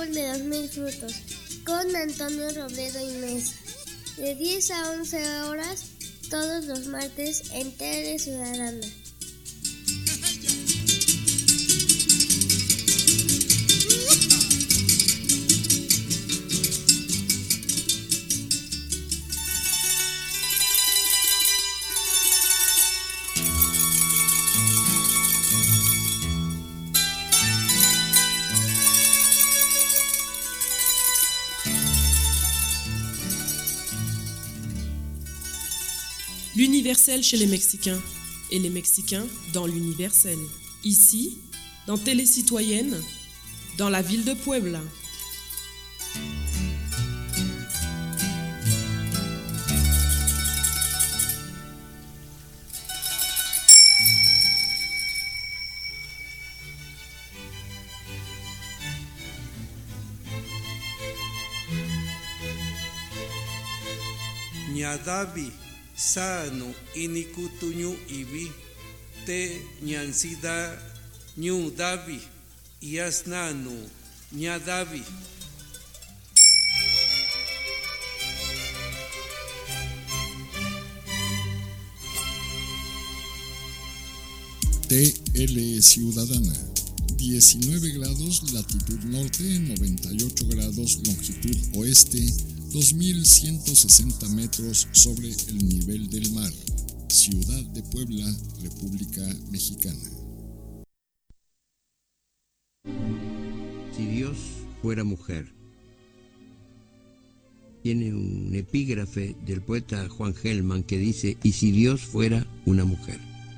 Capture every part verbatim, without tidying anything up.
árbol de los mil frutos, con Antonio Robledo y Mesa, de diez a once horas, todos los martes en Tele Ciudadana. L'universel chez les Mexicains et les Mexicains dans l'universel. Ici, dans Télé Citoyenne, dans la ville de Puebla. Ñadavi sano inikutuñu ibi te ñansida ñu davi yasnanu ñadavi. T L Ciudadana, diecinueve grados latitud norte, noventa y ocho grados longitud oeste, dos mil ciento sesenta metros sobre el nivel del mar. Ciudad de Puebla, República Mexicana. Si Dios fuera mujer. Tiene un epígrafe del poeta Juan Gelman que dice: ¿y si Dios fuera una mujer?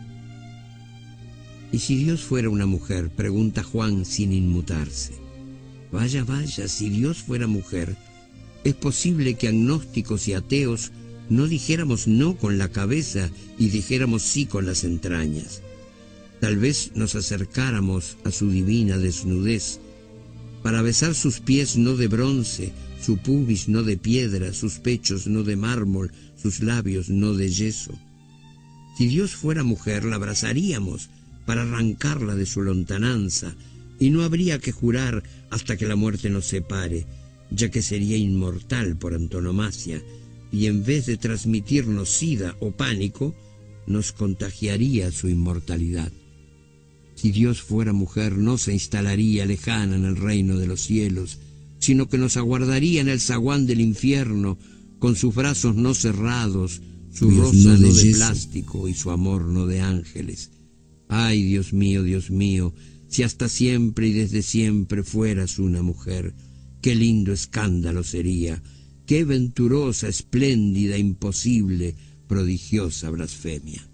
¿Y si Dios fuera una mujer?, pregunta Juan sin inmutarse. Vaya, vaya, si Dios fuera mujer, es posible que agnósticos y ateos no dijéramos no con la cabeza y dijéramos sí con las entrañas. Tal vez nos acercáramos a su divina desnudez para besar sus pies no de bronce, su pubis no de piedra, sus pechos no de mármol, sus labios no de yeso. Si Dios fuera mujer, la abrazaríamos para arrancarla de su lontananza, y no habría que jurar hasta que la muerte nos separe, ya que sería inmortal por antonomasia, y en vez de transmitirnos sida o pánico, nos contagiaría su inmortalidad. Si Dios fuera mujer, no se instalaría lejana en el reino de los cielos, sino que nos aguardaría en el zaguán del infierno, con sus brazos no cerrados, su Dios rosa no no de de yeso. plástico y su amor no de ángeles. Ay, Dios mío, Dios mío, si hasta siempre y desde siempre fueras una mujer, qué lindo escándalo sería, qué venturosa, espléndida, imposible, prodigiosa blasfemia.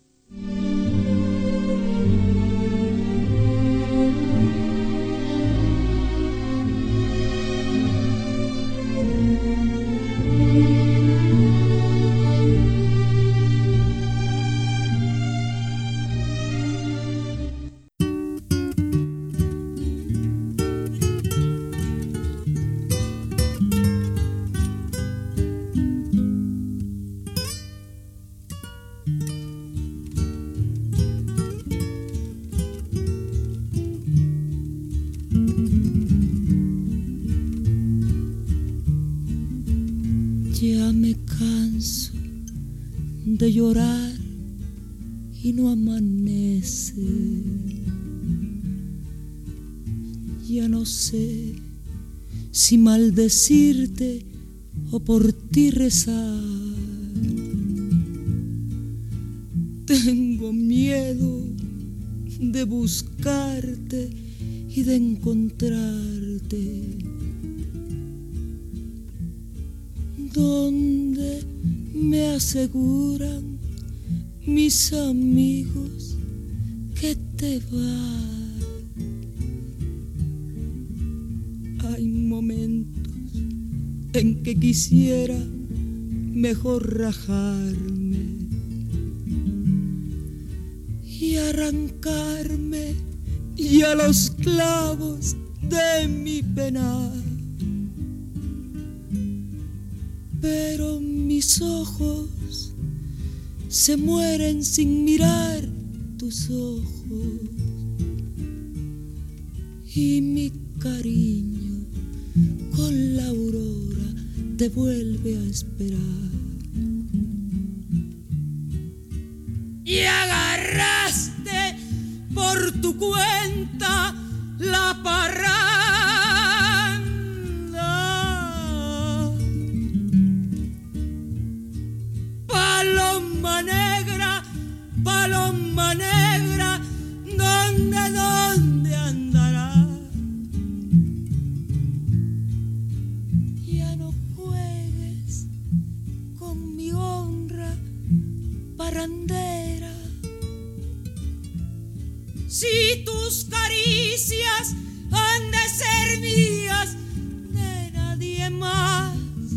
Ya me canso de llorar y no amanece. Ya no sé si maldecirte o por ti rezar. Tengo miedo de buscarte y de encontrarte. Donde me aseguran mis amigos que te vas. Hay momentos en que quisiera mejor rajarme y arrancarme ya los clavos de mi penar. Pero mis ojos se mueren sin mirar tus ojos, y mi cariño te vuelve a esperar. Y agarraste por tu cuenta la parranda. Paloma negra, paloma negra, ¿dónde, dónde andará? Ya no juegues con mi honra parrandera. Si tus caricias han de ser mías, de nadie más.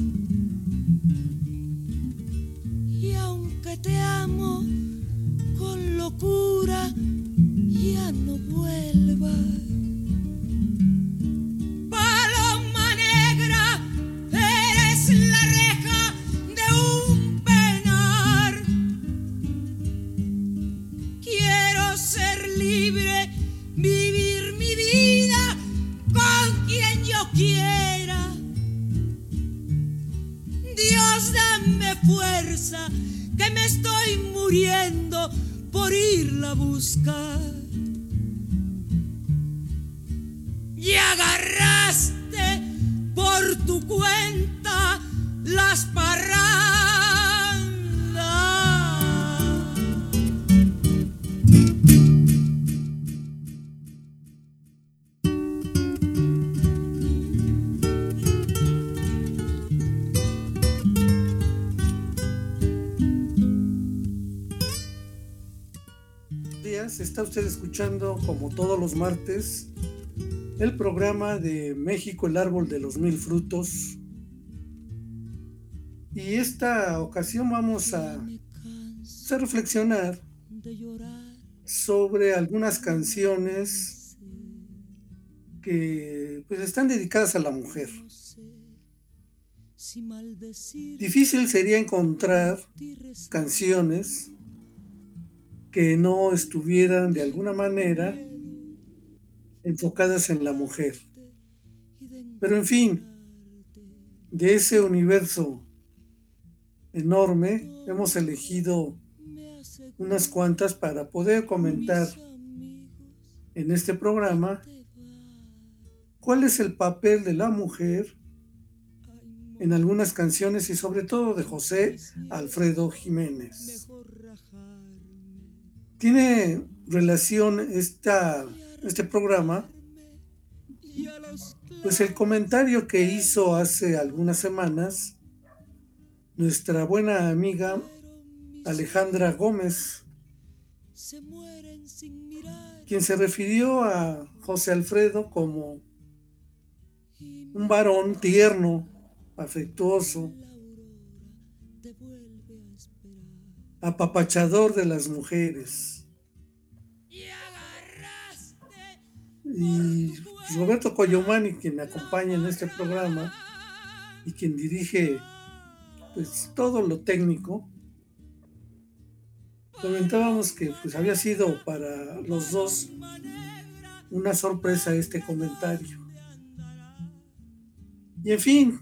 Y aunque te amo con locura, ya no vuelvas. Paloma negra, eres la reja de un penar. Quiero ser libre, vivir mi vida con quien yo quiera. Dios, dame fuerza, que me estoy muriendo por irla a buscar. Y agarraste por tu cuenta las parrandas. Está usted escuchando, como todos los martes, el programa de México, el árbol de los mil frutos. Y esta ocasión vamos a, a reflexionar sobre algunas canciones que pues están dedicadas a la mujer. Difícil sería encontrar canciones que no estuvieran de alguna manera enfocadas en la mujer. Pero en fin, de ese universo enorme hemos elegido unas cuantas para poder comentar en este programa cuál es el papel de la mujer en algunas canciones y sobre todo de José Alfredo Jiménez. Tiene relación esta, este programa, pues el comentario que hizo hace algunas semanas nuestra buena amiga Alejandra Gómez, quien se refirió a José Alfredo como un varón tierno, afectuoso, apapachador de las mujeres. Y Roberto Coyomani, quien me acompaña en este programa y quien dirige pues todo lo técnico, comentábamos que pues había sido para los dos una sorpresa este comentario. Y en fin,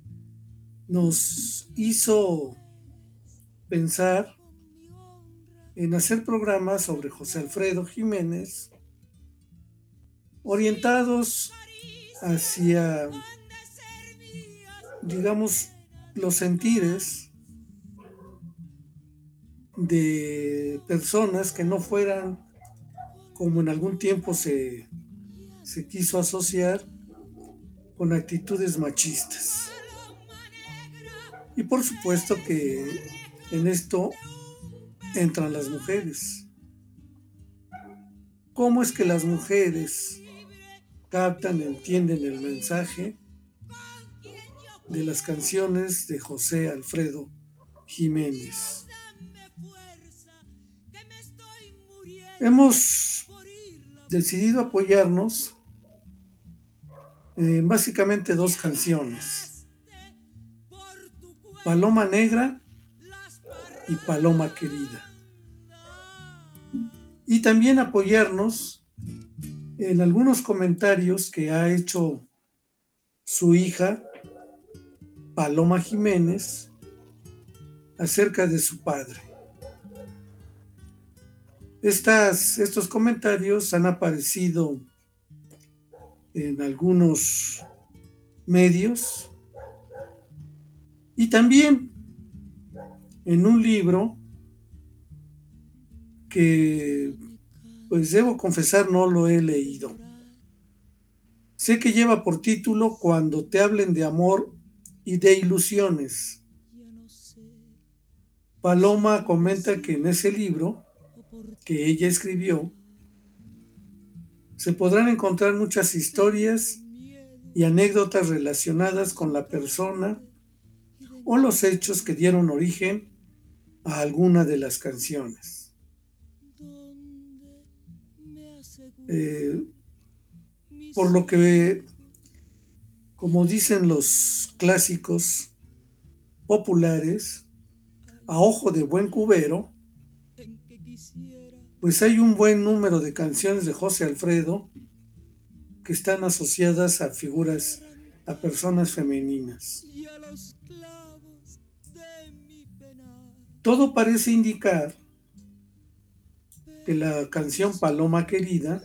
nos hizo pensar en hacer programas sobre José Alfredo Jiménez orientados hacia, digamos, los sentires de personas que no fueran, como en algún tiempo se, se quiso asociar, con actitudes machistas. Y por supuesto que en esto entran las mujeres. ¿Cómo es que las mujeres captan, entienden el mensaje de las canciones de José Alfredo Jiménez? Hemos decidido apoyarnos en básicamente dos canciones: Paloma Negra y Paloma Querida. Y también apoyarnos en algunos comentarios que ha hecho su hija Paloma Jiménez acerca de su padre. Estas, estos comentarios han aparecido en algunos medios y también en un libro que, pues debo confesar, no lo he leído. Sé que lleva por título Cuando te hablen de amor y de ilusiones. Paloma comenta que en ese libro que ella escribió se podrán encontrar muchas historias y anécdotas relacionadas con la persona o los hechos que dieron origen a alguna de las canciones. Eh, por lo que, como dicen los clásicos populares, a ojo de buen cubero, pues hay un buen número de canciones de José Alfredo que están asociadas a figuras, a personas femeninas. Todo parece indicar que la canción Paloma Querida,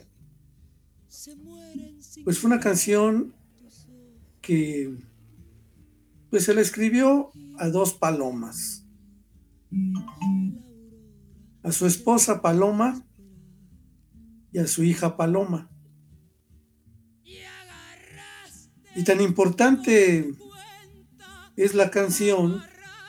pues fue una canción que pues se la escribió a dos palomas, a su esposa Paloma y a su hija Paloma. Y tan importante es la canción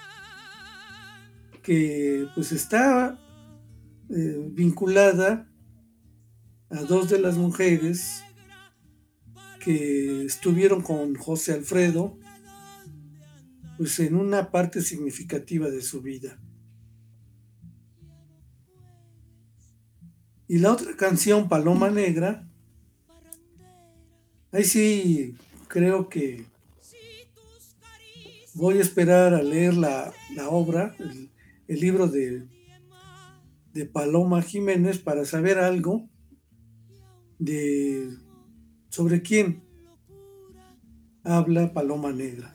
que pues está eh, vinculada a dos de las mujeres que estuvieron con José Alfredo pues en una parte significativa de su vida. Y la otra canción, Paloma Negra, ahí sí creo que voy a esperar a leer la, la obra, el, el libro de, de Paloma Jiménez para saber algo de sobre quién habla Paloma Negra.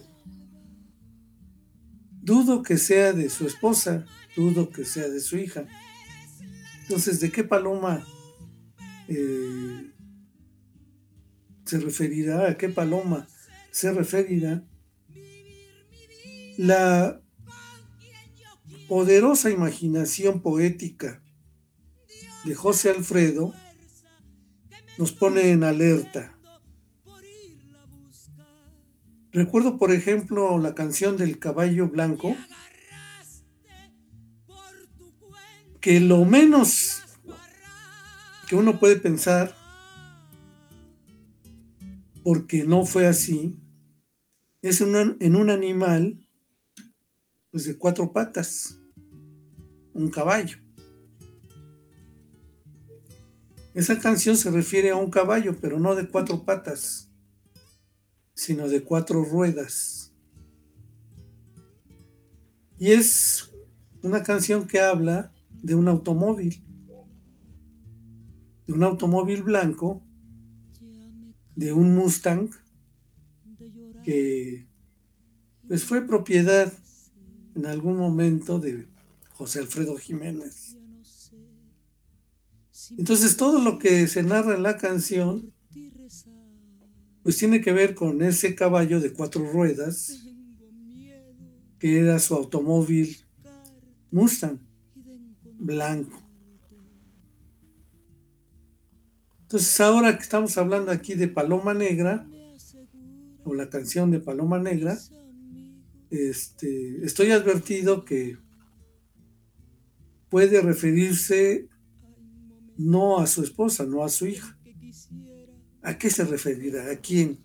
Dudo que sea de su esposa, dudo que sea de su hija. Entonces, ¿de qué paloma eh, se referirá? ¿A qué paloma se referirá? La poderosa imaginación poética de José Alfredo nos pone en alerta. Recuerdo, por ejemplo, la canción del Caballo Blanco, que lo menos que uno puede pensar, porque no fue así, es un, en un animal pues de cuatro patas, un caballo. Esa canción se refiere a un caballo, pero no de cuatro patas, sino de cuatro ruedas. Y es una canción que habla de un automóvil, de un automóvil blanco, de un Mustang, que pues fue propiedad en algún momento de José Alfredo Jiménez. Entonces todo lo que se narra en la canción pues tiene que ver con ese caballo de cuatro ruedas que era su automóvil Mustang blanco. Entonces ahora que estamos hablando aquí de Paloma Negra, o la canción de Paloma Negra, este, estoy advertido que puede referirse no a su esposa, no a su hija. ¿A qué se referirá? ¿A quién?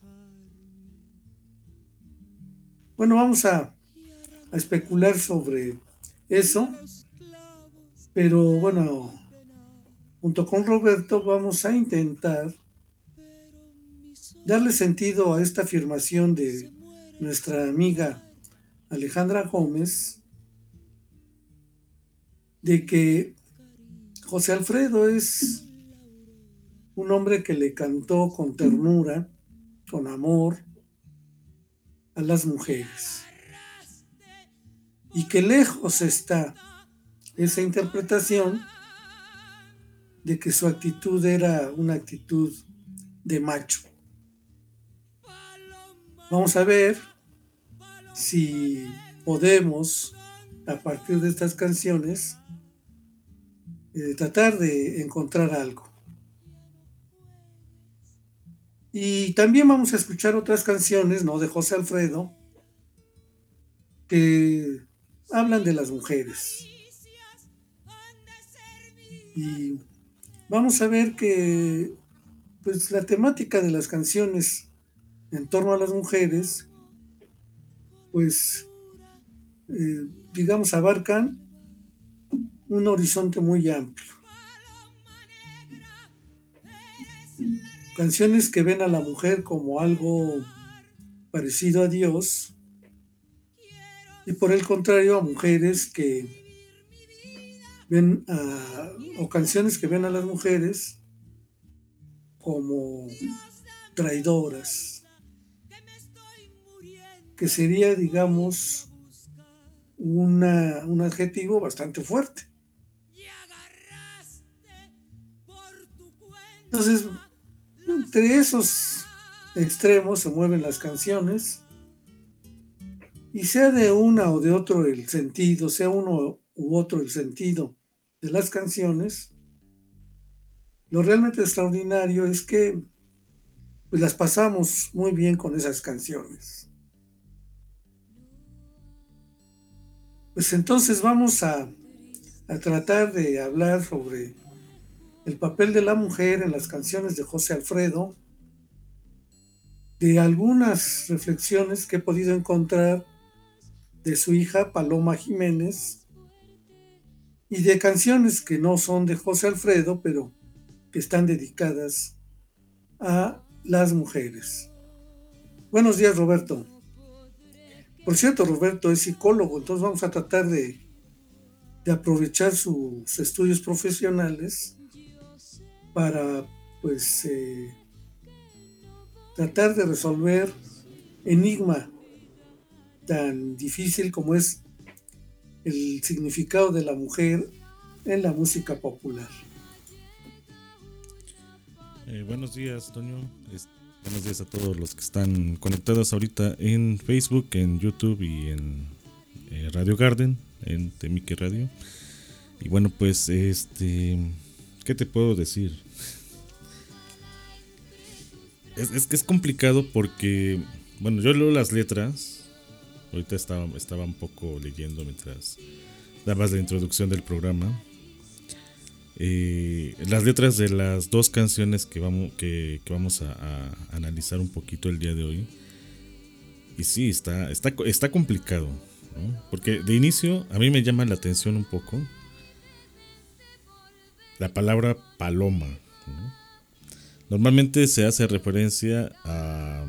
Bueno, vamos a, a especular sobre eso, pero bueno, junto con Roberto vamos a intentar darle sentido a esta afirmación de nuestra amiga Alejandra Gómez de que José Alfredo es un hombre que le cantó con ternura, con amor a las mujeres. y que lejos está esa interpretación de que su actitud era una actitud de macho. Vamos a ver si podemos, a partir de estas canciones, eh, tratar de encontrar algo. Y también vamos a escuchar otras canciones, ¿no?, de José Alfredo, que hablan de las mujeres. Y vamos a ver que pues la temática de las canciones en torno a las mujeres, pues eh, digamos abarcan un horizonte muy amplio. Canciones que ven a la mujer como algo parecido a Dios, y por el contrario a mujeres que ven a, o canciones que ven a las mujeres como traidoras, que sería, digamos, una, un adjetivo bastante fuerte. Entonces, entre esos extremos se mueven las canciones, y sea de una o de otro el sentido, sea uno u otro el sentido de las canciones, lo realmente extraordinario es que pues, las pasamos muy bien con esas canciones. Pues entonces vamos a, a tratar de hablar sobre el papel de la mujer en las canciones de José Alfredo, de algunas reflexiones que he podido encontrar de su hija Paloma Jiménez, y de canciones que no son de José Alfredo, pero que están dedicadas a las mujeres. Buenos días, Roberto. Por cierto, Roberto es psicólogo, entonces vamos a tratar de, de aprovechar sus estudios profesionales para, pues, eh, tratar de resolver enigma tan difícil como es el significado de la mujer en la música popular. Eh, buenos días, Toño. Es, buenos días a todos los que están conectados ahorita en Facebook, en YouTube y en eh, Radio Garden, en Temique Radio. Y bueno, pues, este, ¿qué te puedo decir? Es, es que es complicado porque, bueno, yo leo las letras. Ahorita estaba, estaba un poco leyendo mientras dabas la introducción del programa. Eh, las letras de las dos canciones que vamos, que, que vamos a, a analizar un poquito el día de hoy. Y sí, está, está, está complicado, ¿no? Porque de inicio a mí me llama la atención un poco la palabra paloma, ¿no? Normalmente se hace referencia a,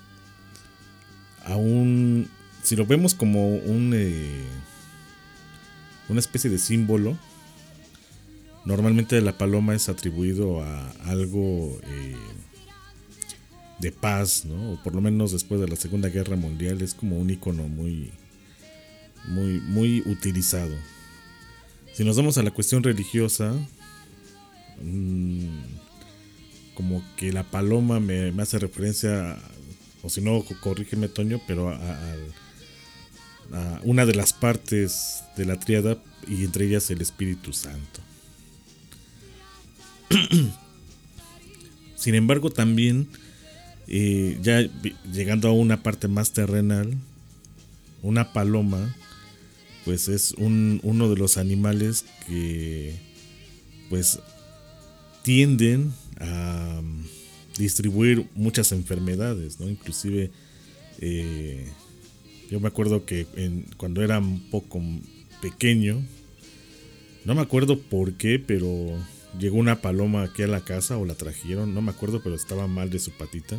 a un... Si lo vemos como un, eh, una especie de símbolo, normalmente la paloma es atribuido a algo eh, de paz, ¿no? O por lo menos después de la Segunda Guerra Mundial es como un icono muy, muy, muy utilizado. Si nos vamos a la cuestión religiosa, mmm, como que la paloma me, me hace referencia, a, o si no, corrígeme, Toño, pero a, a, a una de las partes de la tríada, y entre ellas el Espíritu Santo. Sin embargo, también eh, ya llegando a una parte más terrenal, una paloma pues es un, uno de los animales que pues tienden a distribuir muchas enfermedades, ¿no? Inclusive eh, yo me acuerdo que en, cuando era un poco pequeño, no me acuerdo por qué, pero llegó una paloma aquí a la casa, o la trajeron, no me acuerdo, pero estaba mal de su patita.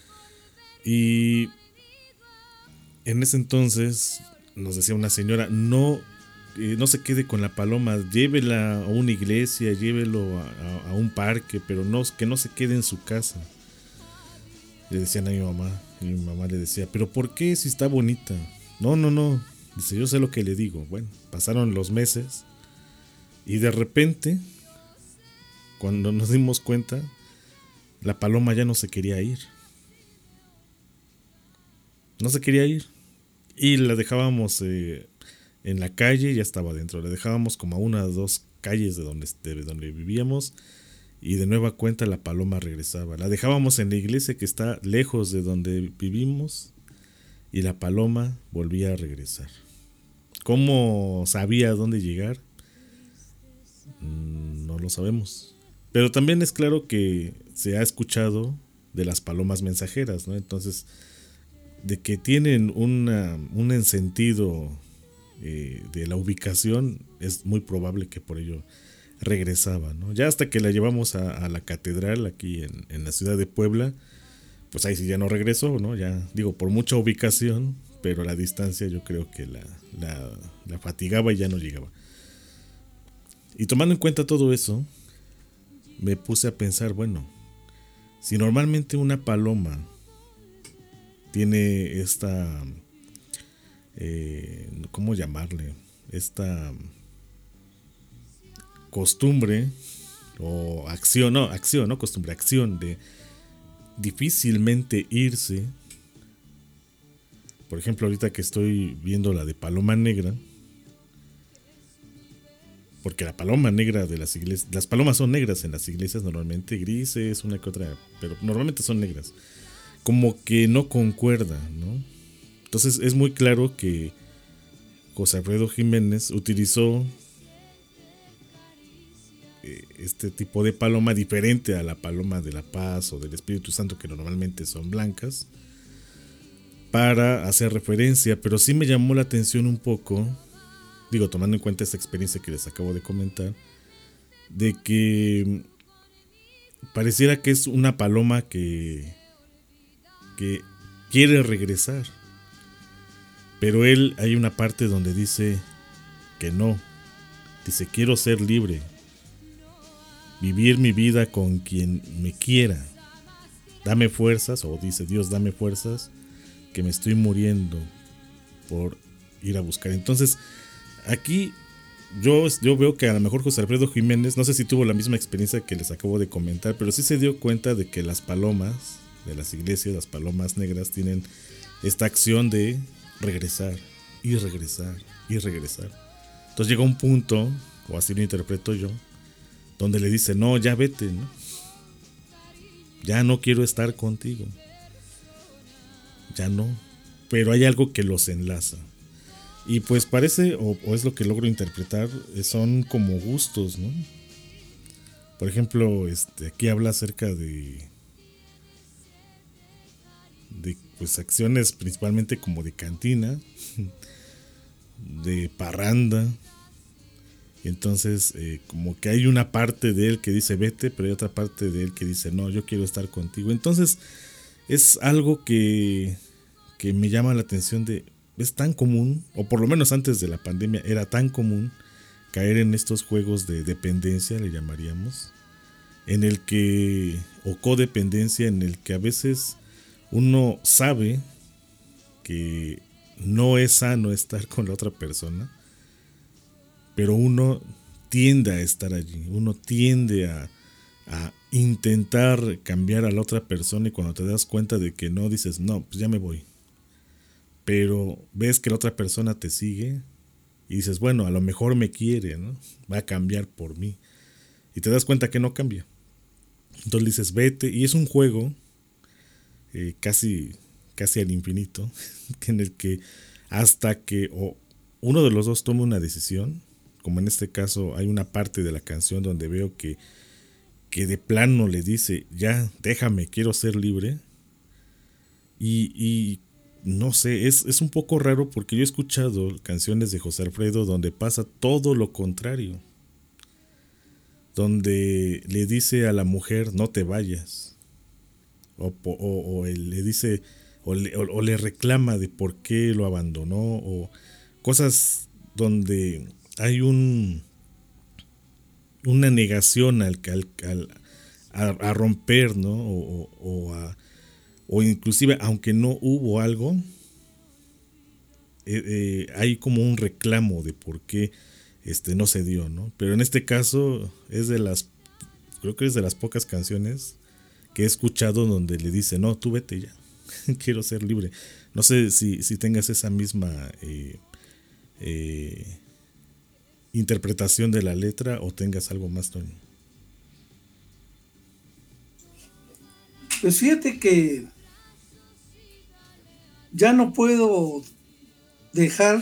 Y en ese entonces nos decía una señora, no, eh, no se quede con la paloma, llévela a una iglesia, llévelo a, a, a un parque, pero no, que no se quede en su casa. Le decían a mi mamá, y mi mamá le decía, ¿pero por qué si está bonita? No, no, no, Dice, yo sé lo que le digo. Bueno, pasaron los meses y de repente, cuando nos dimos cuenta, la paloma ya no se quería ir. No se quería ir. Y la dejábamos eh, en la calle, ya estaba adentro. La dejábamos como a una o dos calles de donde, de donde vivíamos. Y de nueva cuenta la paloma regresaba. La dejábamos en la iglesia que está lejos de donde vivimos. Y la paloma volvía a regresar. ¿Cómo sabía dónde llegar? No lo sabemos. Pero también es claro que se ha escuchado de las palomas mensajeras, ¿no? Entonces, de que tienen una, un sentido eh, de la ubicación, es muy probable que por ello regresaba, ¿no? Ya hasta que la llevamos a, a la catedral aquí en, en la ciudad de Puebla, pues ahí sí ya no regresó, ¿no? Ya digo, por mucha ubicación, pero la distancia yo creo que la, la, la fatigaba y ya no llegaba. Y tomando en cuenta todo eso, me puse a pensar, bueno, si normalmente una paloma tiene esta, eh, ¿cómo llamarle? Esta costumbre o acción, no, acción, no costumbre, acción de difícilmente irse. Por ejemplo, ahorita que estoy viendo la de paloma negra, porque la paloma negra de las iglesias, las palomas son negras en las iglesias normalmente, grises, una que otra, pero normalmente son negras. Como que no concuerda, ¿no? Entonces es muy claro que José Alfredo Jiménez utilizó este tipo de paloma diferente a la paloma de la paz o del Espíritu Santo, que normalmente son blancas, para hacer referencia. Pero sí me llamó la atención un poco, digo, tomando en cuenta esta experiencia que les acabo de comentar, de que pareciera que es una paloma que, que quiere regresar, pero él, hay una parte donde dice que no, dice, quiero ser libre, vivir mi vida con quien me quiera, dame fuerzas, o dice Dios, dame fuerzas, que me estoy muriendo por ir a buscar. Entonces, aquí yo, yo veo que a lo mejor José Alfredo Jiménez, no sé si tuvo la misma experiencia que les acabo de comentar, pero sí se dio cuenta de que las palomas de las iglesias, las palomas negras, tienen esta acción de regresar y regresar y regresar. Entonces llega un punto, o así lo interpreto yo, donde le dice, no, ya vete, ¿no? Ya no quiero estar contigo. Ya no. Pero hay algo que los enlaza. Y pues parece, o, o es lo que logro interpretar, son como gustos, ¿no? Por ejemplo, este, aquí habla acerca de, de pues acciones principalmente como de cantina, de parranda. Y entonces eh, como que hay una parte de él que dice vete, pero hay otra parte de él que dice no, yo quiero estar contigo. Entonces es algo que, que me llama la atención de, es tan común, o por lo menos antes de la pandemia era tan común caer en estos juegos de dependencia, le llamaríamos, en el que, o codependencia, en el que a veces uno sabe que no es sano estar con la otra persona, pero uno tiende a estar allí, uno tiende a, a intentar cambiar a la otra persona, y cuando te das cuenta de que no, dices, no, pues ya me voy. Pero ves que la otra persona te sigue y dices, bueno, a lo mejor me quiere, ¿no? Va a cambiar por mí. Y te das cuenta que no cambia. Entonces dices, vete, y es un juego eh, casi, casi al infinito, en el que hasta que o uno de los dos tome una decisión, como en este caso hay una parte de la canción donde veo que, que de plano le dice, ya, déjame, quiero ser libre. Y, y no sé, es, es un poco raro porque yo he escuchado canciones de José Alfredo donde pasa todo lo contrario. Donde le dice a la mujer, no te vayas. O, o, o él le dice, o le, o, o le reclama de por qué lo abandonó. O cosas donde hay un una negación al, al, al a, a romper, ¿no? O, o, o, a, o inclusive, aunque no hubo algo, eh, eh, hay como un reclamo de por qué este, no se dio, ¿no? Pero en este caso es de las, creo que es de las pocas canciones que he escuchado donde le dice, no, tú vete ya, quiero ser libre. No sé si, si tengas esa misma eh, eh, interpretación de la letra o tengas algo más, Tony. Pues fíjate que ya no puedo dejar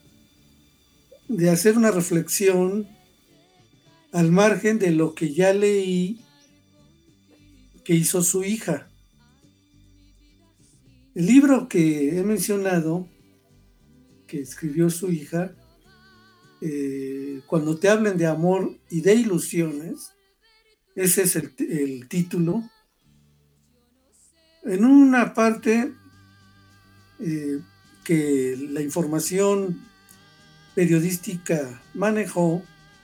de hacer una reflexión al margen de lo que ya leí que hizo su hija. El libro que he mencionado, que escribió su hija, eh, Cuando te hablen de amor y de ilusiones, ese es el, el título. En una parte eh, que la información periodística manejó,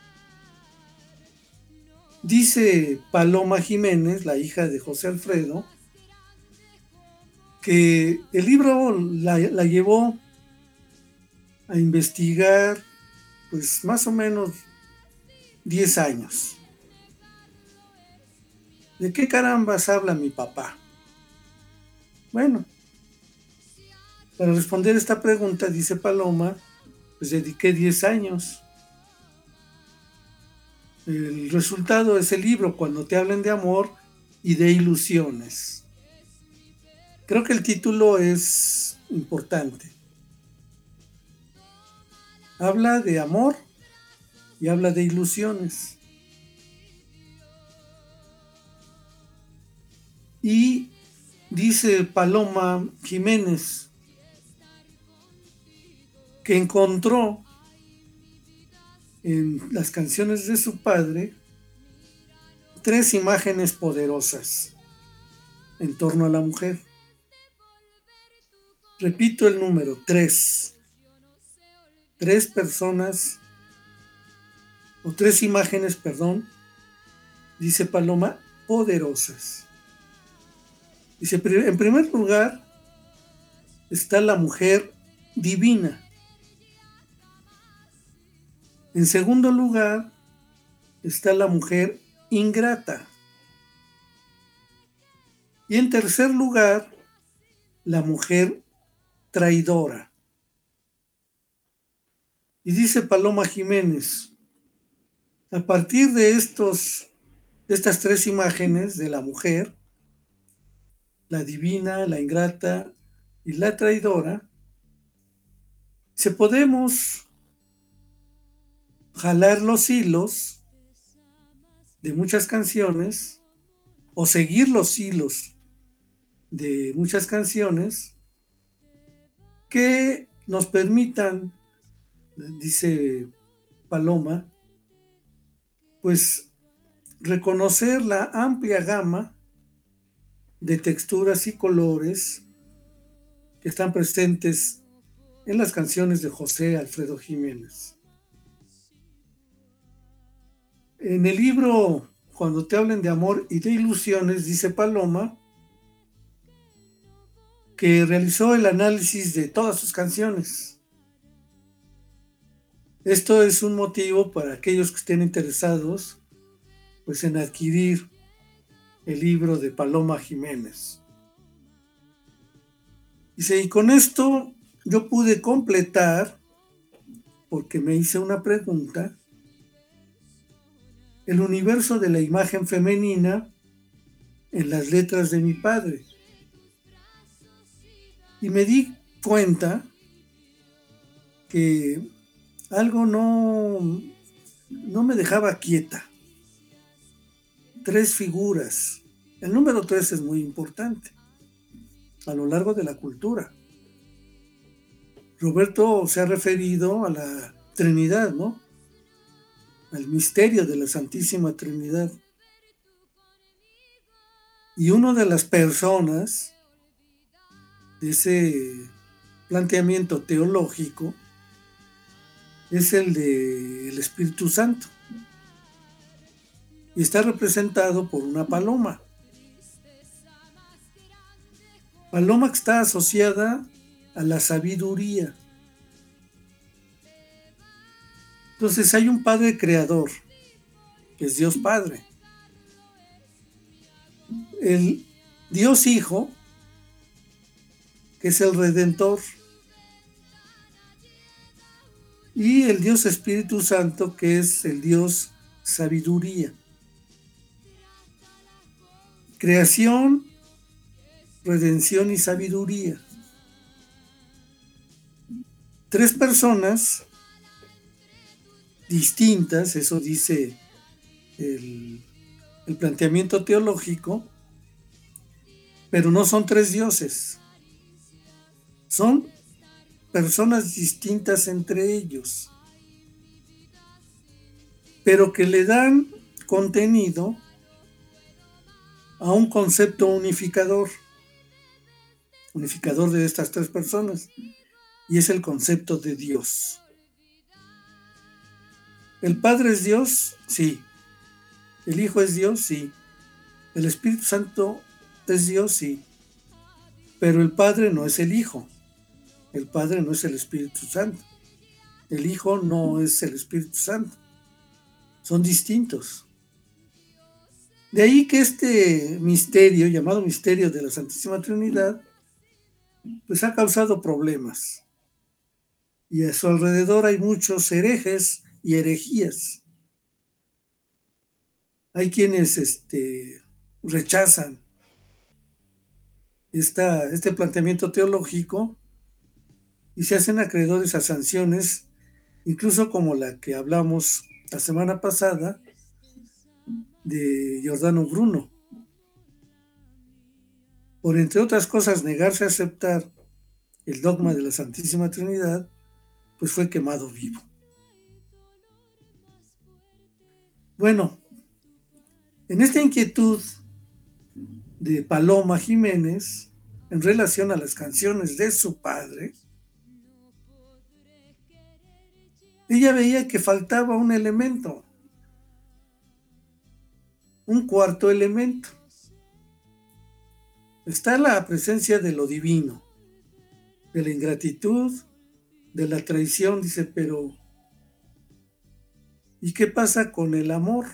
dice Paloma Jiménez, la hija de José Alfredo, que el libro la, la llevó a investigar pues más o menos diez años. ¿De qué carambas habla mi papá? Bueno, para responder esta pregunta, dice Paloma, pues dediqué diez años. El resultado es el libro Cuando te hablen de amor y de ilusiones. Creo que el título es importante. Habla de amor y habla de ilusiones. Y dice Paloma Jiménez que encontró en las canciones de su padre tres imágenes poderosas en torno a la mujer. Repito el número, tres. Tres personas, o tres imágenes, perdón, dice Paloma, poderosas. Dice, en primer lugar está la mujer divina. En segundo lugar está la mujer ingrata. Y en tercer lugar, la mujer traidora. Y dice Paloma Jiménez, a partir de estos, de estas tres imágenes de la mujer, la divina, la ingrata y la traidora, se podemos jalar los hilos de muchas canciones o seguir los hilos de muchas canciones que nos permitan, dice Paloma, pues reconocer la amplia gama de texturas y colores que están presentes en las canciones de José Alfredo Jiménez. En el libro Cuando te hablen de amor y de ilusiones, dice Paloma que realizó el análisis de todas sus canciones. Esto es un motivo para aquellos que estén interesados pues en adquirir el libro de Paloma Jiménez. Dice, y con esto yo pude completar, porque me hice una pregunta, el universo de la imagen femenina en las letras de mi padre. Y me di cuenta que algo no, no me dejaba quieta. Tres figuras. El número tres es muy importante a lo largo de la cultura. Roberto se ha referido a la Trinidad, ¿no? Al misterio de la Santísima Trinidad. Y una de las personas de ese planteamiento teológico es el del Espíritu Santo. Y está representado por una paloma. Paloma que está asociada a la sabiduría, Entonces hay un Padre creador, que es Dios Padre. El Dios Hijo, que es el Redentor. Y el Dios Espíritu Santo, que es el Dios Sabiduría. Creación, redención y sabiduría. Tres personas distintas, eso dice el, el planteamiento teológico, pero no son tres dioses. Son personas distintas entre ellos, pero que le dan contenido a un concepto unificador, unificador de estas tres personas, y es el concepto de Dios. ¿El Padre es Dios? Sí. ¿El Hijo es Dios? Sí. ¿El Espíritu Santo es Dios? Sí. Pero el Padre no es el Hijo. El Padre no es el Espíritu Santo. El Hijo no es el Espíritu Santo. Son distintos. De ahí que este misterio, llamado misterio de la Santísima Trinidad, pues ha causado problemas. Y a su alrededor hay muchos herejes y herejías. Hay quienes este, rechazan esta, este planteamiento teológico y se hacen acreedores a sanciones, incluso como la que hablamos la semana pasada de Giordano Bruno, por entre otras cosas negarse a aceptar el dogma de la Santísima Trinidad, pues fue quemado vivo. Bueno, en esta inquietud de Paloma Jiménez en relación a las canciones de su padre, ella veía que faltaba un elemento, un cuarto elemento. Está la presencia de lo divino, de la ingratitud, de la traición, dice, pero ¿y qué pasa con el amor?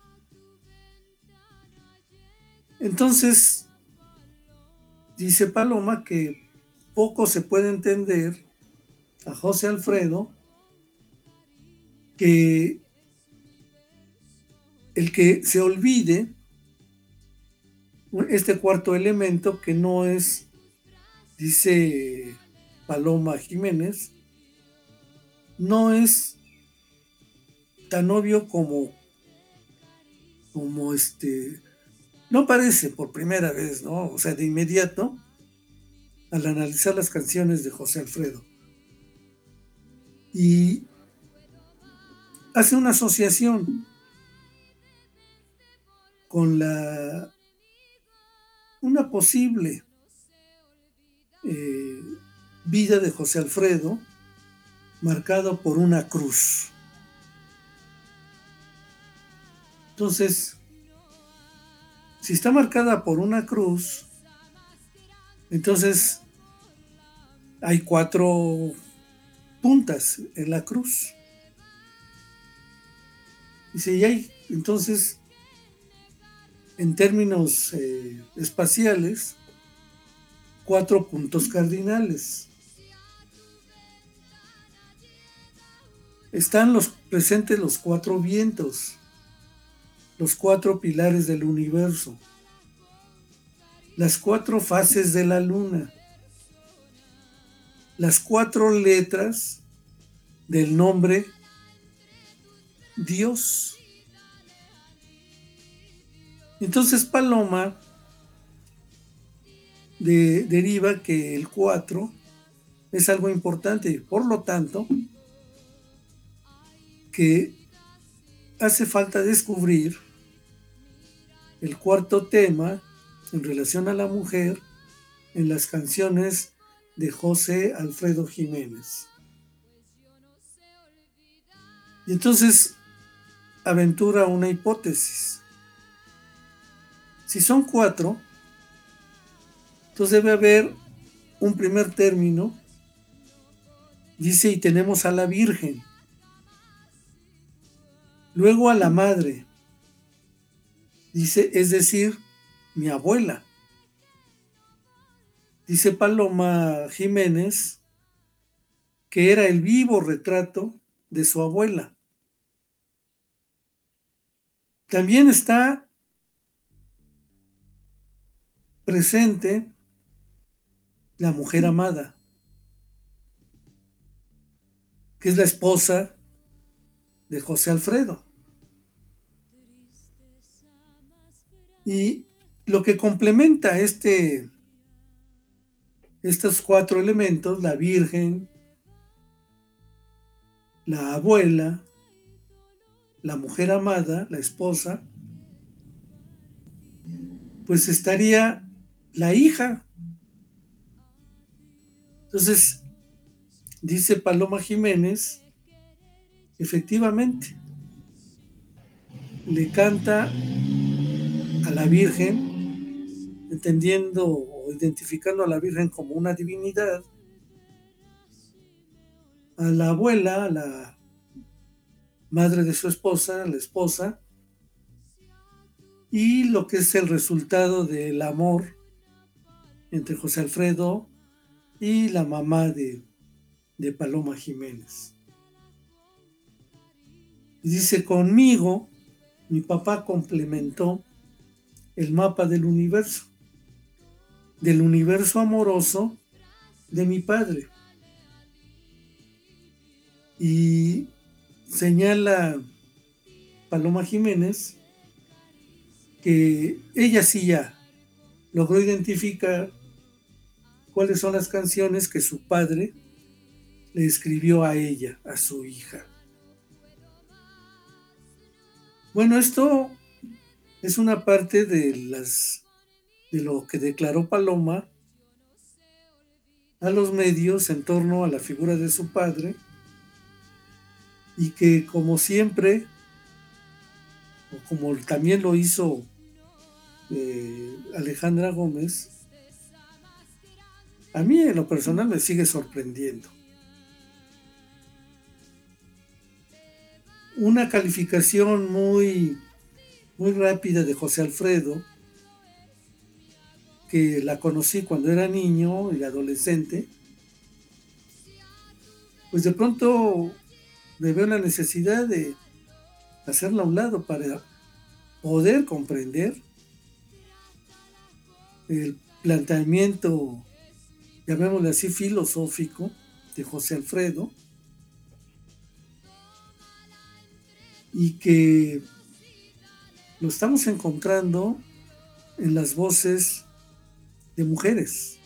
Entonces, dice Paloma que poco se puede entender a José Alfredo que el que se olvide este cuarto elemento que no es, dice Paloma Jiménez, no es tan obvio como, como este, no parece por primera vez, ¿no? O sea, de inmediato, al analizar las canciones de José Alfredo. Y hace una asociación con la una posible eh, vida de José Alfredo marcado por una cruz. Entonces, si está marcada por una cruz, entonces hay cuatro puntas en la cruz. Dice, y hay, entonces, en términos eh, espaciales, cuatro puntos cardinales. Están los, presentes los cuatro vientos, los cuatro pilares del universo, las cuatro fases de la luna, las cuatro letras del nombre Dios. Entonces Paloma de, deriva que el cuatro es algo importante y por lo tanto que hace falta descubrir el cuarto tema en relación a la mujer en las canciones de José Alfredo Jiménez. Y entonces aventura una hipótesis. Si son cuatro, entonces debe haber un primer término. Dice, y tenemos a la Virgen. Luego a la madre, dice, es decir, mi abuela. Dice Paloma Jiménez que era el vivo retrato de su abuela. También está presente la mujer amada, que es la esposa de José Alfredo. Y lo que complementa este, estos cuatro elementos, la Virgen, la abuela, la mujer amada, la esposa, pues estaría la hija. Entonces, dice Paloma Jiménez, efectivamente, le canta a la Virgen, entendiendo o identificando a la Virgen como una divinidad, a la abuela, a la madre de su esposa, la esposa, y lo que es el resultado del amor entre José Alfredo y la mamá de, de Paloma Jiménez. Y dice, conmigo, mi papá complementó el mapa del universo, del universo amoroso de mi padre. Y señala Paloma Jiménez que ella sí ya logró identificar cuáles son las canciones que su padre le escribió a ella, a su hija. Bueno, esto es una parte de las de lo que declaró Paloma a los medios en torno a la figura de su padre, y que, como siempre, o como también lo hizo eh, Alejandra Gómez, a mí en lo personal me sigue sorprendiendo. Una calificación muy, muy rápida de José Alfredo, que la conocí cuando era niño y adolescente, pues de pronto me veo la necesidad de hacerla a un lado para poder comprender el planteamiento, llamémosle así, filosófico de José Alfredo, y que lo estamos encontrando en las voces de mujeres.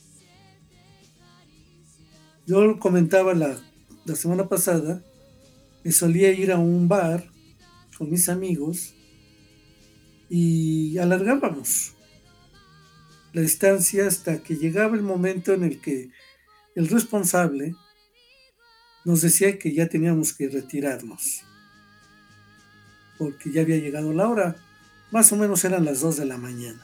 Yo comentaba la, la semana pasada que solía ir a un bar con mis amigos y alargábamos la estancia hasta que llegaba el momento en el que el responsable nos decía que ya teníamos que retirarnos, porque ya había llegado la hora, más o menos eran las dos de la mañana.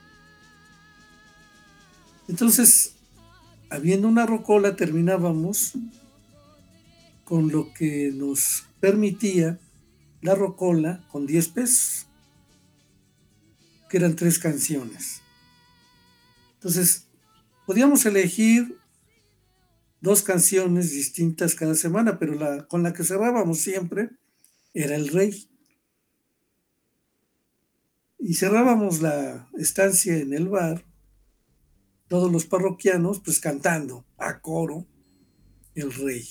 Entonces, habiendo una rocola, terminábamos con lo que nos permitía la rocola con diez pesos, que eran tres canciones. Entonces, podíamos elegir dos canciones distintas cada semana, pero la con la que cerrábamos siempre era El Rey. Y cerrábamos la estancia en el bar, todos los parroquianos, pues cantando a coro El Rey.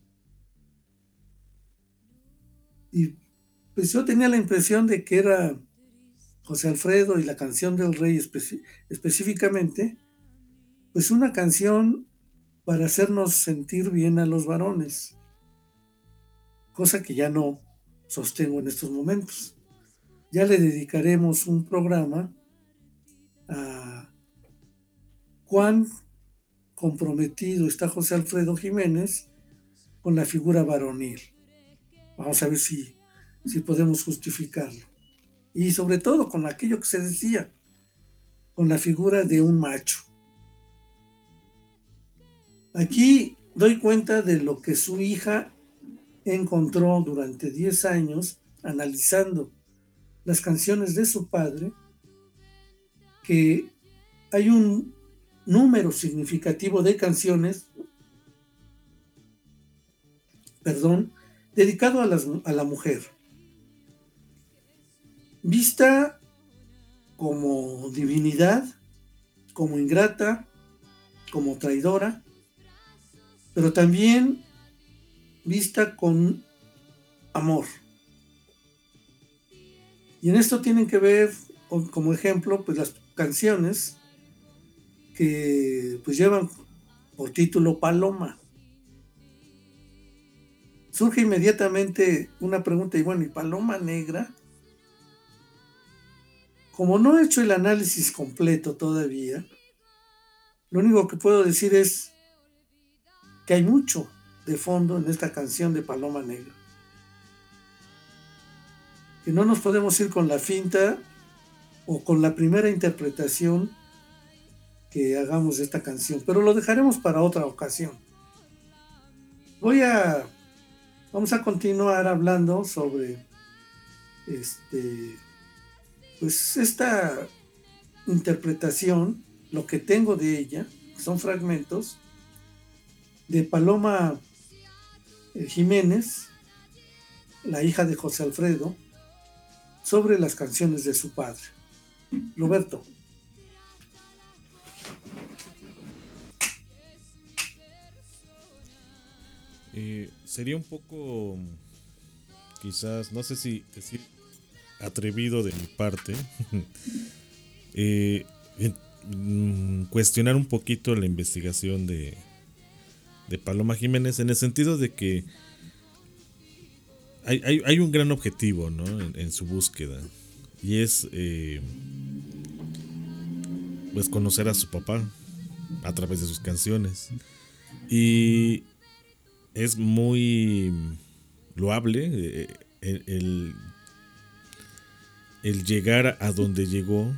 Y pues yo tenía la impresión de que era José Alfredo y la canción del Rey especi- específicamente, pues una canción para hacernos sentir bien a los varones, cosa que ya no sostengo en estos momentos. Ya le dedicaremos un programa a cuán comprometido está José Alfredo Jiménez con la figura varonil. Vamos a ver si, si podemos justificarlo. Y sobre todo con aquello que se decía, con la figura de un macho. Aquí doy cuenta de lo que su hija encontró durante diez años analizando las canciones de su padre, que hay un número significativo de canciones, perdón, dedicado a, las, a la mujer, vista como divinidad, como ingrata, como traidora, pero también vista con amor. Y en esto tienen que ver, como ejemplo, pues las canciones que pues llevan por título Paloma. Surge inmediatamente una pregunta, y bueno, ¿y Paloma Negra? Como no he hecho el análisis completo todavía, lo único que puedo decir es que hay mucho de fondo en esta canción de Paloma Negra. Que no nos podemos ir con la finta o con la primera interpretación que hagamos de esta canción, pero lo dejaremos para otra ocasión. Voy a, vamos a continuar hablando sobre este, pues esta interpretación, lo que tengo de ella, son fragmentos de Paloma Jiménez, la hija de José Alfredo, sobre las canciones de su padre. Roberto. Eh, sería un poco, quizás, no sé si decir atrevido de mi parte, eh, cuestionar un poquito la investigación de, de Paloma Jiménez, en el sentido de que hay, hay, hay un gran objetivo, ¿no? en, en su búsqueda, y es eh, pues conocer a su papá a través de sus canciones, y es muy loable eh, el, el, el llegar a donde llegó,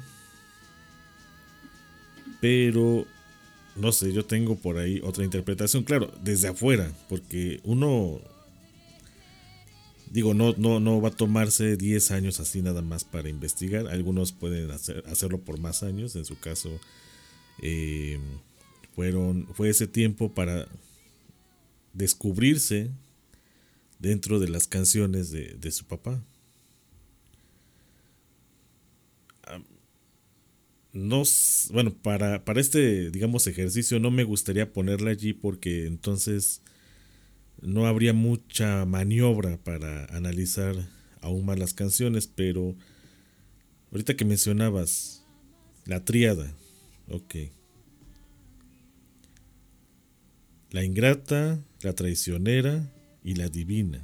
pero no sé, yo tengo por ahí otra interpretación, claro, desde afuera, porque uno, digo, no, no, no va a tomarse diez años así nada más para investigar. Algunos pueden hacer, hacerlo por más años. En su caso, eh, fueron, fue ese tiempo para descubrirse dentro de las canciones de, de su papá. No, bueno, para, para este, digamos, ejercicio no me gustaría ponerla allí, porque entonces no habría mucha maniobra para analizar aún más las canciones. Pero ahorita que mencionabas la tríada, ok, la ingrata, la traicionera y la divina.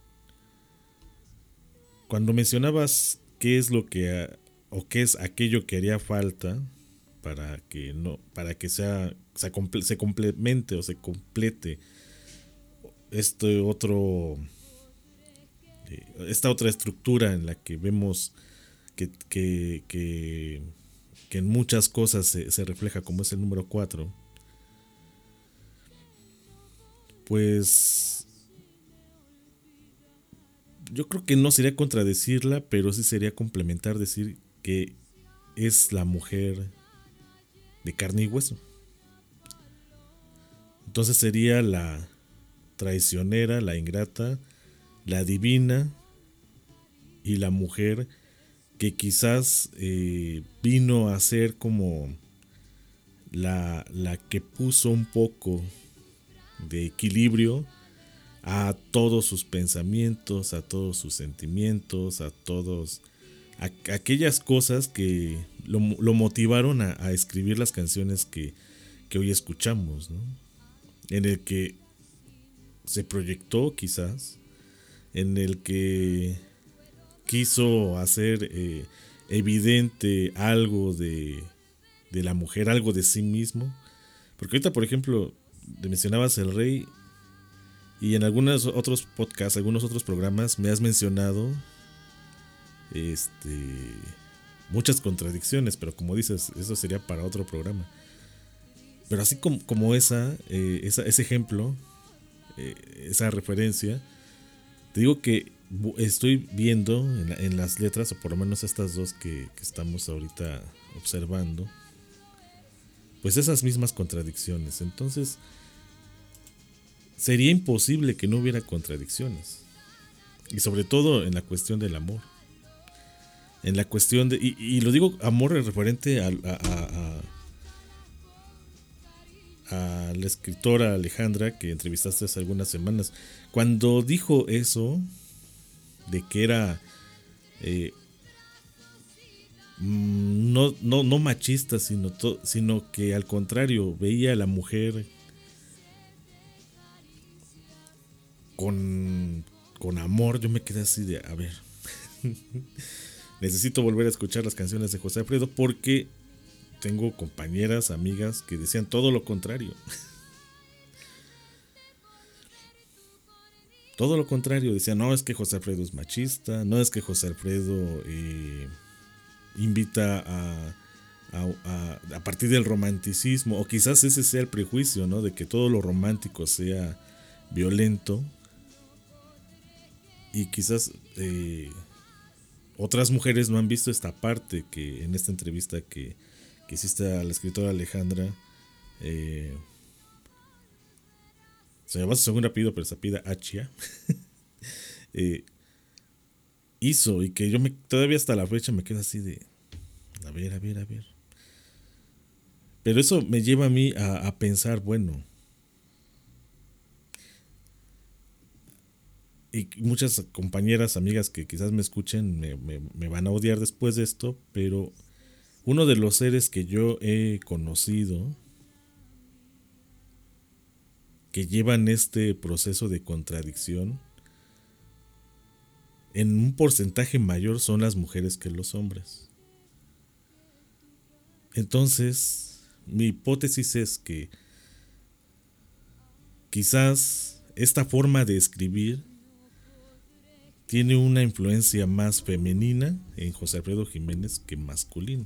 Cuando mencionabas qué es lo que o qué es aquello que haría falta para que no, para que sea, se, comple, se complemente o se complete este otro, eh, esta otra estructura en la que vemos que, que, que, que en muchas cosas se, se refleja, como es el número cuatro, pues yo creo que no sería contradecirla, pero sí sería complementar, decir que es la mujer de carne y hueso. Entonces sería la traicionera, la ingrata, la divina y la mujer que quizás eh, vino a ser como la, la que puso un poco de equilibrio a todos sus pensamientos, a todos sus sentimientos, a todos a, a aquellas cosas que lo, lo motivaron a, a escribir las canciones que, que hoy escuchamos, ¿no? En el que se proyectó, quizás, en el que quiso hacer eh, evidente algo de, de la mujer, algo de sí mismo. Porque ahorita, por ejemplo, mencionabas El Rey, y en algunos otros podcasts, algunos otros programas me has mencionado este, muchas contradicciones, pero como dices, eso sería para otro programa. Pero así como, como esa, eh, esa, ese ejemplo, eh, esa referencia, te digo que estoy viendo en, en las letras, o por lo menos estas dos que, que estamos ahorita observando, pues esas mismas contradicciones. Entonces, sería imposible que no hubiera contradicciones. Y sobre todo en la cuestión del amor. En la cuestión de... Y, y lo digo amor referente a, a, a, a la escritora Alejandra que entrevistaste hace algunas semanas. Cuando dijo eso, de que era... Eh, no, no, no machista, sino, to, sino que al contrario, veía a la mujer con, con amor. Yo me quedé así de, a ver, necesito volver a escuchar las canciones de José Alfredo, porque tengo compañeras, amigas que decían todo lo contrario. Todo lo contrario, decían, no, es que José Alfredo es machista, no es que José Alfredo eh, invita a, a, a, a partir del romanticismo, o quizás ese sea el prejuicio, ¿no? De que todo lo romántico sea violento, y quizás eh, otras mujeres no han visto esta parte que en esta entrevista que, que hiciste a la escritora Alejandra, eh, se llama su segundo apellido, pero se apellida Achia, eh, hizo, y que yo me, todavía hasta la fecha me quedo así de, a ver, a ver, a ver. Pero eso me lleva a mí a, a pensar, bueno, y muchas compañeras, amigas que quizás me escuchen me, me, me van a odiar después de esto, pero uno de los seres que yo he conocido que llevan este proceso de contradicción en un porcentaje mayor son las mujeres que los hombres. Entonces, mi hipótesis es que quizás esta forma de escribir tiene una influencia más femenina en José Alfredo Jiménez que masculina.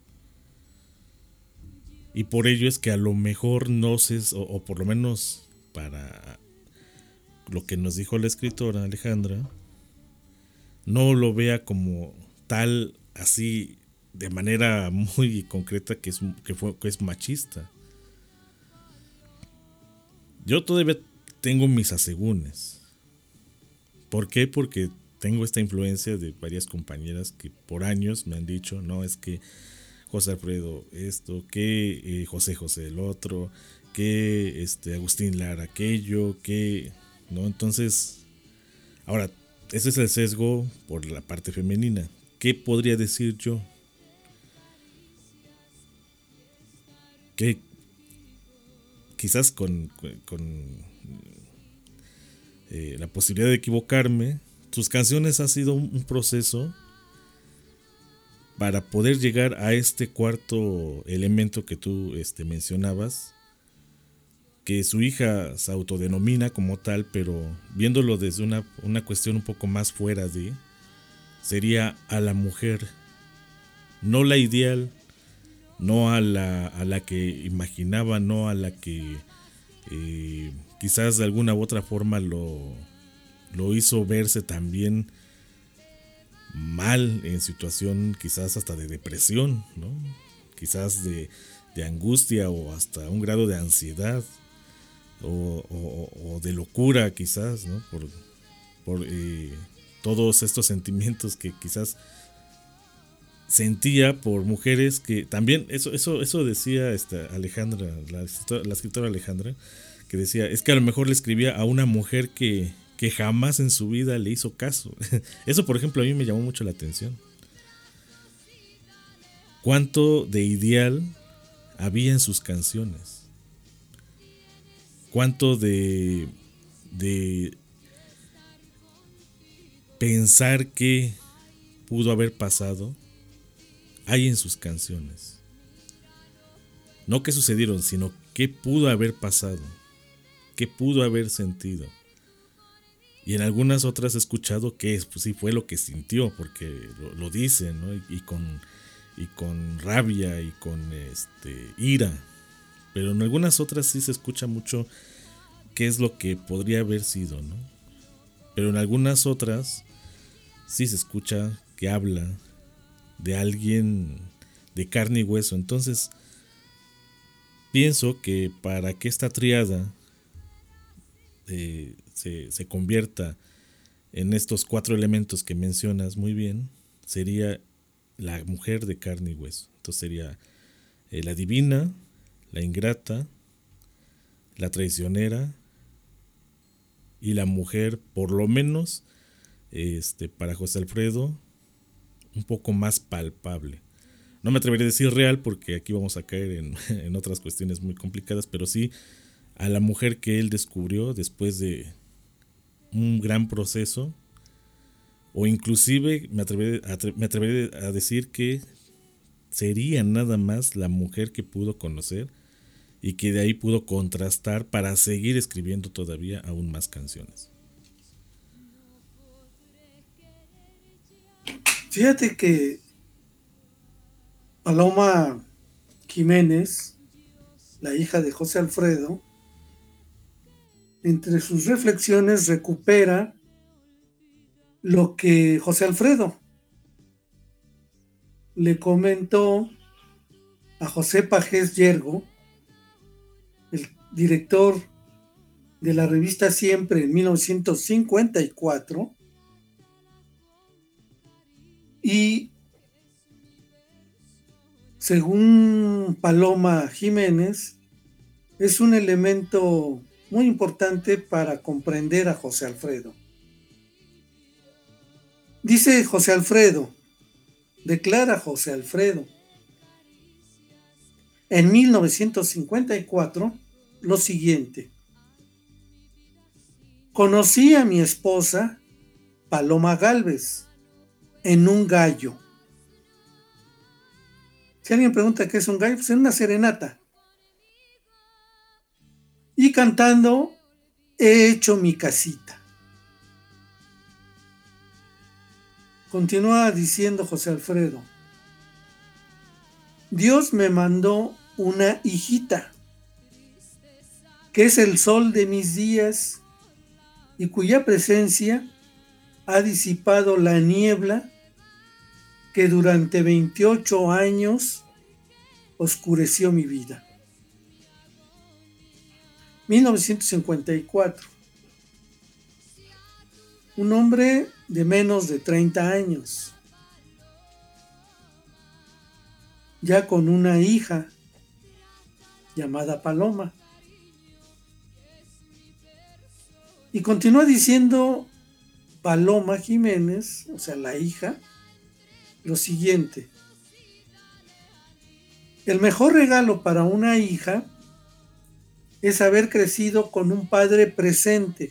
Y por ello es que a lo mejor no sé, o, o por lo menos para lo que nos dijo la escritora Alejandra, no lo vea como tal, así de manera muy concreta, que es, que fue, que es machista. Yo todavía tengo mis asegúnes. ¿Por qué? Porque tengo esta influencia de varias compañeras que por años me han dicho, no, es que José Alfredo esto, que eh, José José el otro, que este Agustín Lara aquello, que no. Entonces, ahora, ese es el sesgo por la parte femenina. ¿Qué podría decir yo? Que quizás con, con eh, la posibilidad de equivocarme, sus canciones ha sido un, un proceso para poder llegar a este cuarto elemento que tú este, mencionabas, que su hija se autodenomina como tal, pero viéndolo desde una, una cuestión un poco más fuera de, sería a la mujer, no la ideal, no a la, a la que imaginaba, no a la que eh, quizás de alguna u otra forma lo, lo hizo verse también mal, en situación quizás hasta de depresión, ¿no? Quizás de, de angustia o hasta un grado de ansiedad. O, o, o de locura quizás, ¿no? Por, por eh, todos estos sentimientos que quizás sentía por mujeres que también, eso, eso, eso decía esta Alejandra, la escritora, la escritora Alejandra, que decía, es que a lo mejor le escribía a una mujer que, que jamás en su vida le hizo caso. Eso, por ejemplo, a mí me llamó mucho la atención. ¿Cuánto de ideal había en sus canciones? Cuánto de, de pensar que pudo haber pasado hay en sus canciones. No qué sucedieron, sino qué pudo haber pasado, qué pudo haber sentido. Y en algunas otras he escuchado que pues, sí fue lo que sintió, porque lo, lo dice, ¿no? Y, y, con, y con rabia y con este, ira. Pero en algunas otras sí se escucha mucho qué es lo que podría haber sido, ¿no? Pero en algunas otras sí se escucha que habla de alguien de carne y hueso. Entonces, pienso que para que esta tríada eh, se, se convierta en estos cuatro elementos que mencionas muy bien, sería la mujer de carne y hueso. Entonces sería eh, la divina, la ingrata, la traicionera y la mujer, por lo menos, este, para José Alfredo, un poco más palpable. No me atrevería a decir real porque aquí vamos a caer en, en otras cuestiones muy complicadas, pero sí a la mujer que él descubrió después de un gran proceso, o inclusive me atreveré, me atreveré a decir que sería nada más la mujer que pudo conocer y que de ahí pudo contrastar para seguir escribiendo todavía aún más canciones. Fíjate que Paloma Jiménez, la hija de José Alfredo, entre sus reflexiones recupera lo que José Alfredo le comentó a José Pagés Yergo, el director de la revista Siempre en mil novecientos cincuenta y cuatro, y según Paloma Jiménez, es un elemento muy importante para comprender a José Alfredo. Dice José Alfredo, declara José Alfredo, en mil novecientos cincuenta y cuatro, lo siguiente: conocí a mi esposa, Paloma Gálvez, en un gallo. Si alguien pregunta qué es un gallo, pues es una serenata. Y cantando, he hecho mi casita. Continúa diciendo José Alfredo: Dios me mandó una hijita, que es el sol de mis días y cuya presencia ha disipado la niebla que durante veintiocho años oscureció mi vida. mil novecientos cincuenta y cuatro. Un hombre de menos de treinta años, ya con una hija llamada Paloma. Y continúa diciendo Paloma Jiménez, o sea, la hija, lo siguiente: el mejor regalo para una hija es haber crecido con un padre presente,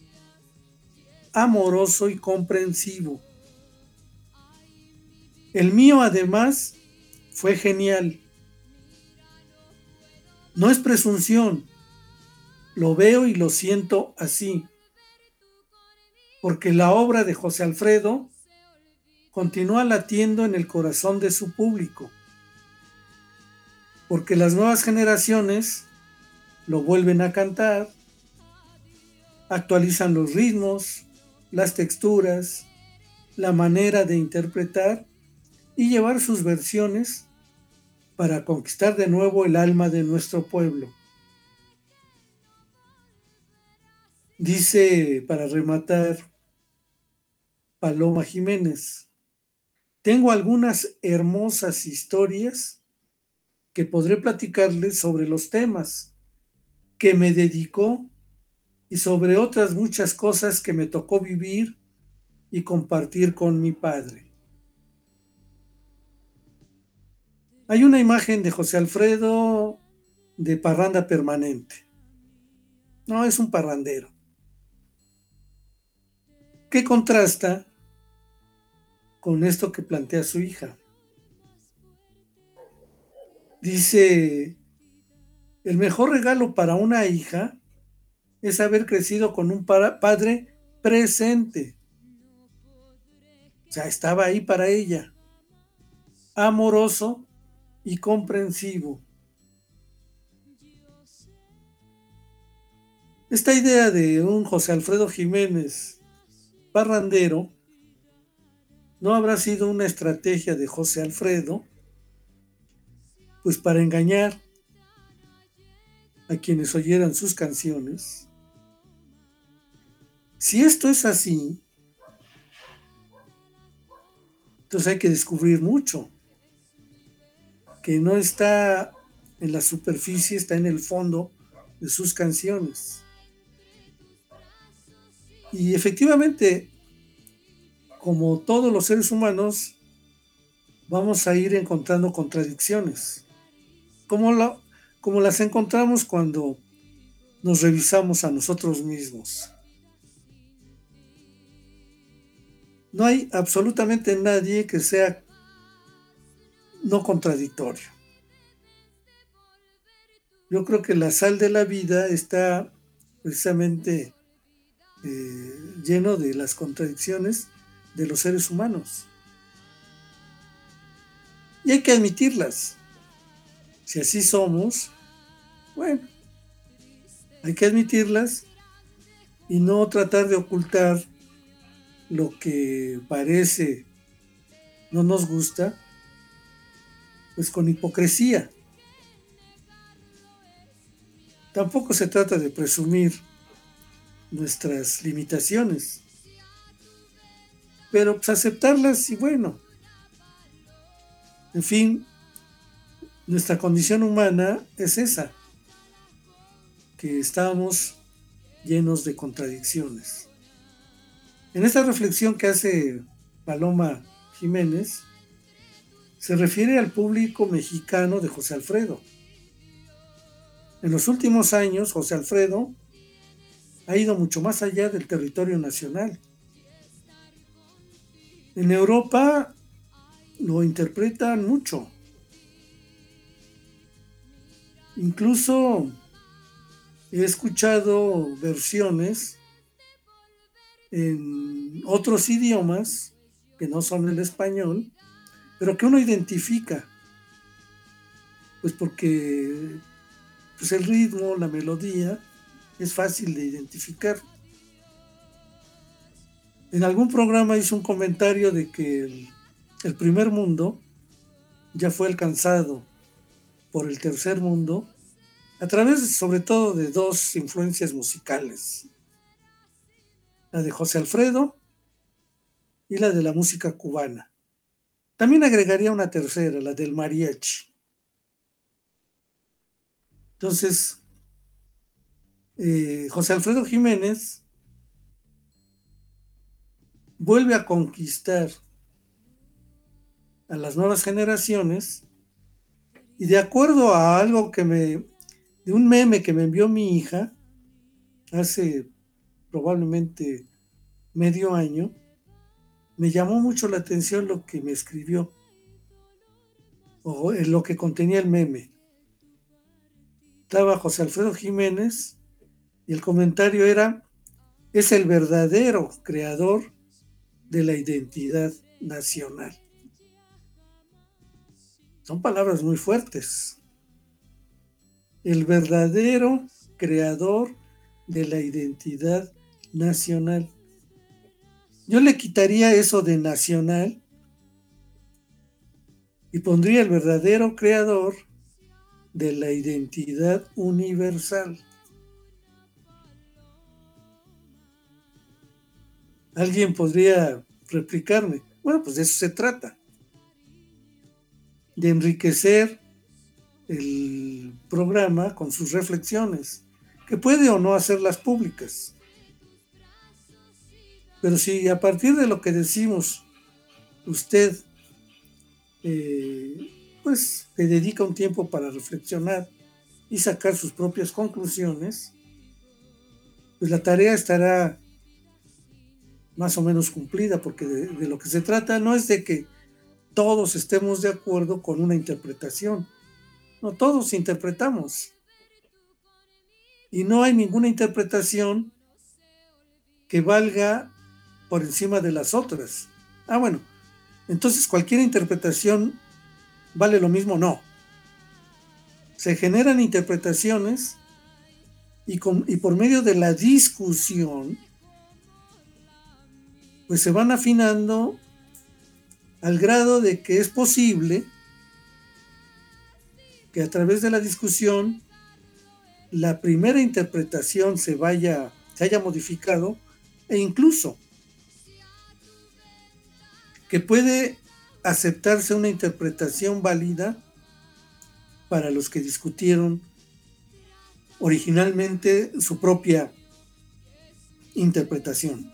amoroso y comprensivo. El mío, además, fue genial. No es presunción, lo veo y lo siento así, porque la obra de José Alfredo continúa latiendo en el corazón de su público, porque las nuevas generaciones lo vuelven a cantar, actualizan los ritmos, las texturas, la manera de interpretar y llevar sus versiones para conquistar de nuevo el alma de nuestro pueblo. Dice, para rematar, Paloma Jiménez: tengo algunas hermosas historias que podré platicarles sobre los temas que me dedicó y sobre otras muchas cosas que me tocó vivir y compartir con mi padre. Hay una imagen de José Alfredo de parranda permanente. No, es un parrandero, que contrasta con esto que plantea su hija. Dice: el mejor regalo para una hija es haber crecido con un padre presente. O sea, estaba ahí para ella, amoroso y comprensivo. Esta idea de un José Alfredo Jiménez parrandero ¿No habrá sido una estrategia de José Alfredo, pues para engañar a quienes oyeran sus canciones? Si esto es así, entonces hay que descubrir mucho, que no está en la superficie, está en el fondo de sus canciones. Y efectivamente, como todos los seres humanos, vamos a ir encontrando contradicciones, como, la, como las encontramos cuando nos revisamos a nosotros mismos. No hay absolutamente nadie que sea no contradictorio. Yo creo que la sal de la vida está precisamente eh, lleno de las contradicciones de los seres humanos. Y hay que admitirlas. Si así somos, bueno, hay que admitirlas y no tratar de ocultar lo que parece no nos gusta, pues con hipocresía. Tampoco se trata de presumir nuestras limitaciones, pero pues aceptarlas y bueno, en fin, nuestra condición humana es esa, que estamos llenos de contradicciones. En esta reflexión que hace Paloma Jiménez, se refiere al público mexicano de José Alfredo. En los últimos años, José Alfredo ha ido mucho más allá del territorio nacional. En Europa lo interpretan mucho. Incluso he escuchado versiones en otros idiomas que no son el español, pero que uno identifica, pues porque pues el ritmo, la melodía, es fácil de identificar. En algún programa hizo un comentario de que el, el primer mundo ya fue alcanzado por el tercer mundo a través sobre todo de dos influencias musicales, la de José Alfredo y la de la música cubana. También agregaría una tercera, la del mariachi. Entonces, eh, José Alfredo Jiménez vuelve a conquistar a las nuevas generaciones y de acuerdo a algo que me, de un meme que me envió mi hija hace probablemente medio año, me llamó mucho la atención lo que me escribió o lo que contenía el meme. Estaba José Alfredo Jiménez y el comentario era: es el verdadero creador de la identidad nacional. Son palabras muy fuertes. El verdadero creador de la identidad nacional. Yo le quitaría eso de nacional y pondría el verdadero creador de la identidad universal. Alguien podría replicarme, bueno, pues de eso se trata, de enriquecer el programa con sus reflexiones, que puede o no hacerlas públicas. Pero si a partir de lo que decimos usted eh, pues le dedica un tiempo para reflexionar y sacar sus propias conclusiones, pues la tarea estará más o menos cumplida, porque de, de lo que se trata no es de que todos estemos de acuerdo con una interpretación. No, todos interpretamos. Y no hay ninguna interpretación que valga por encima de las otras. Ah, bueno, entonces cualquier interpretación vale lo mismo. No. Se generan interpretaciones y, con, y por medio de la discusión, pues se van afinando al grado de que es posible que a través de la discusión la primera interpretación se vaya, se haya modificado, e incluso que puede aceptarse una interpretación válida para los que discutieron originalmente su propia interpretación.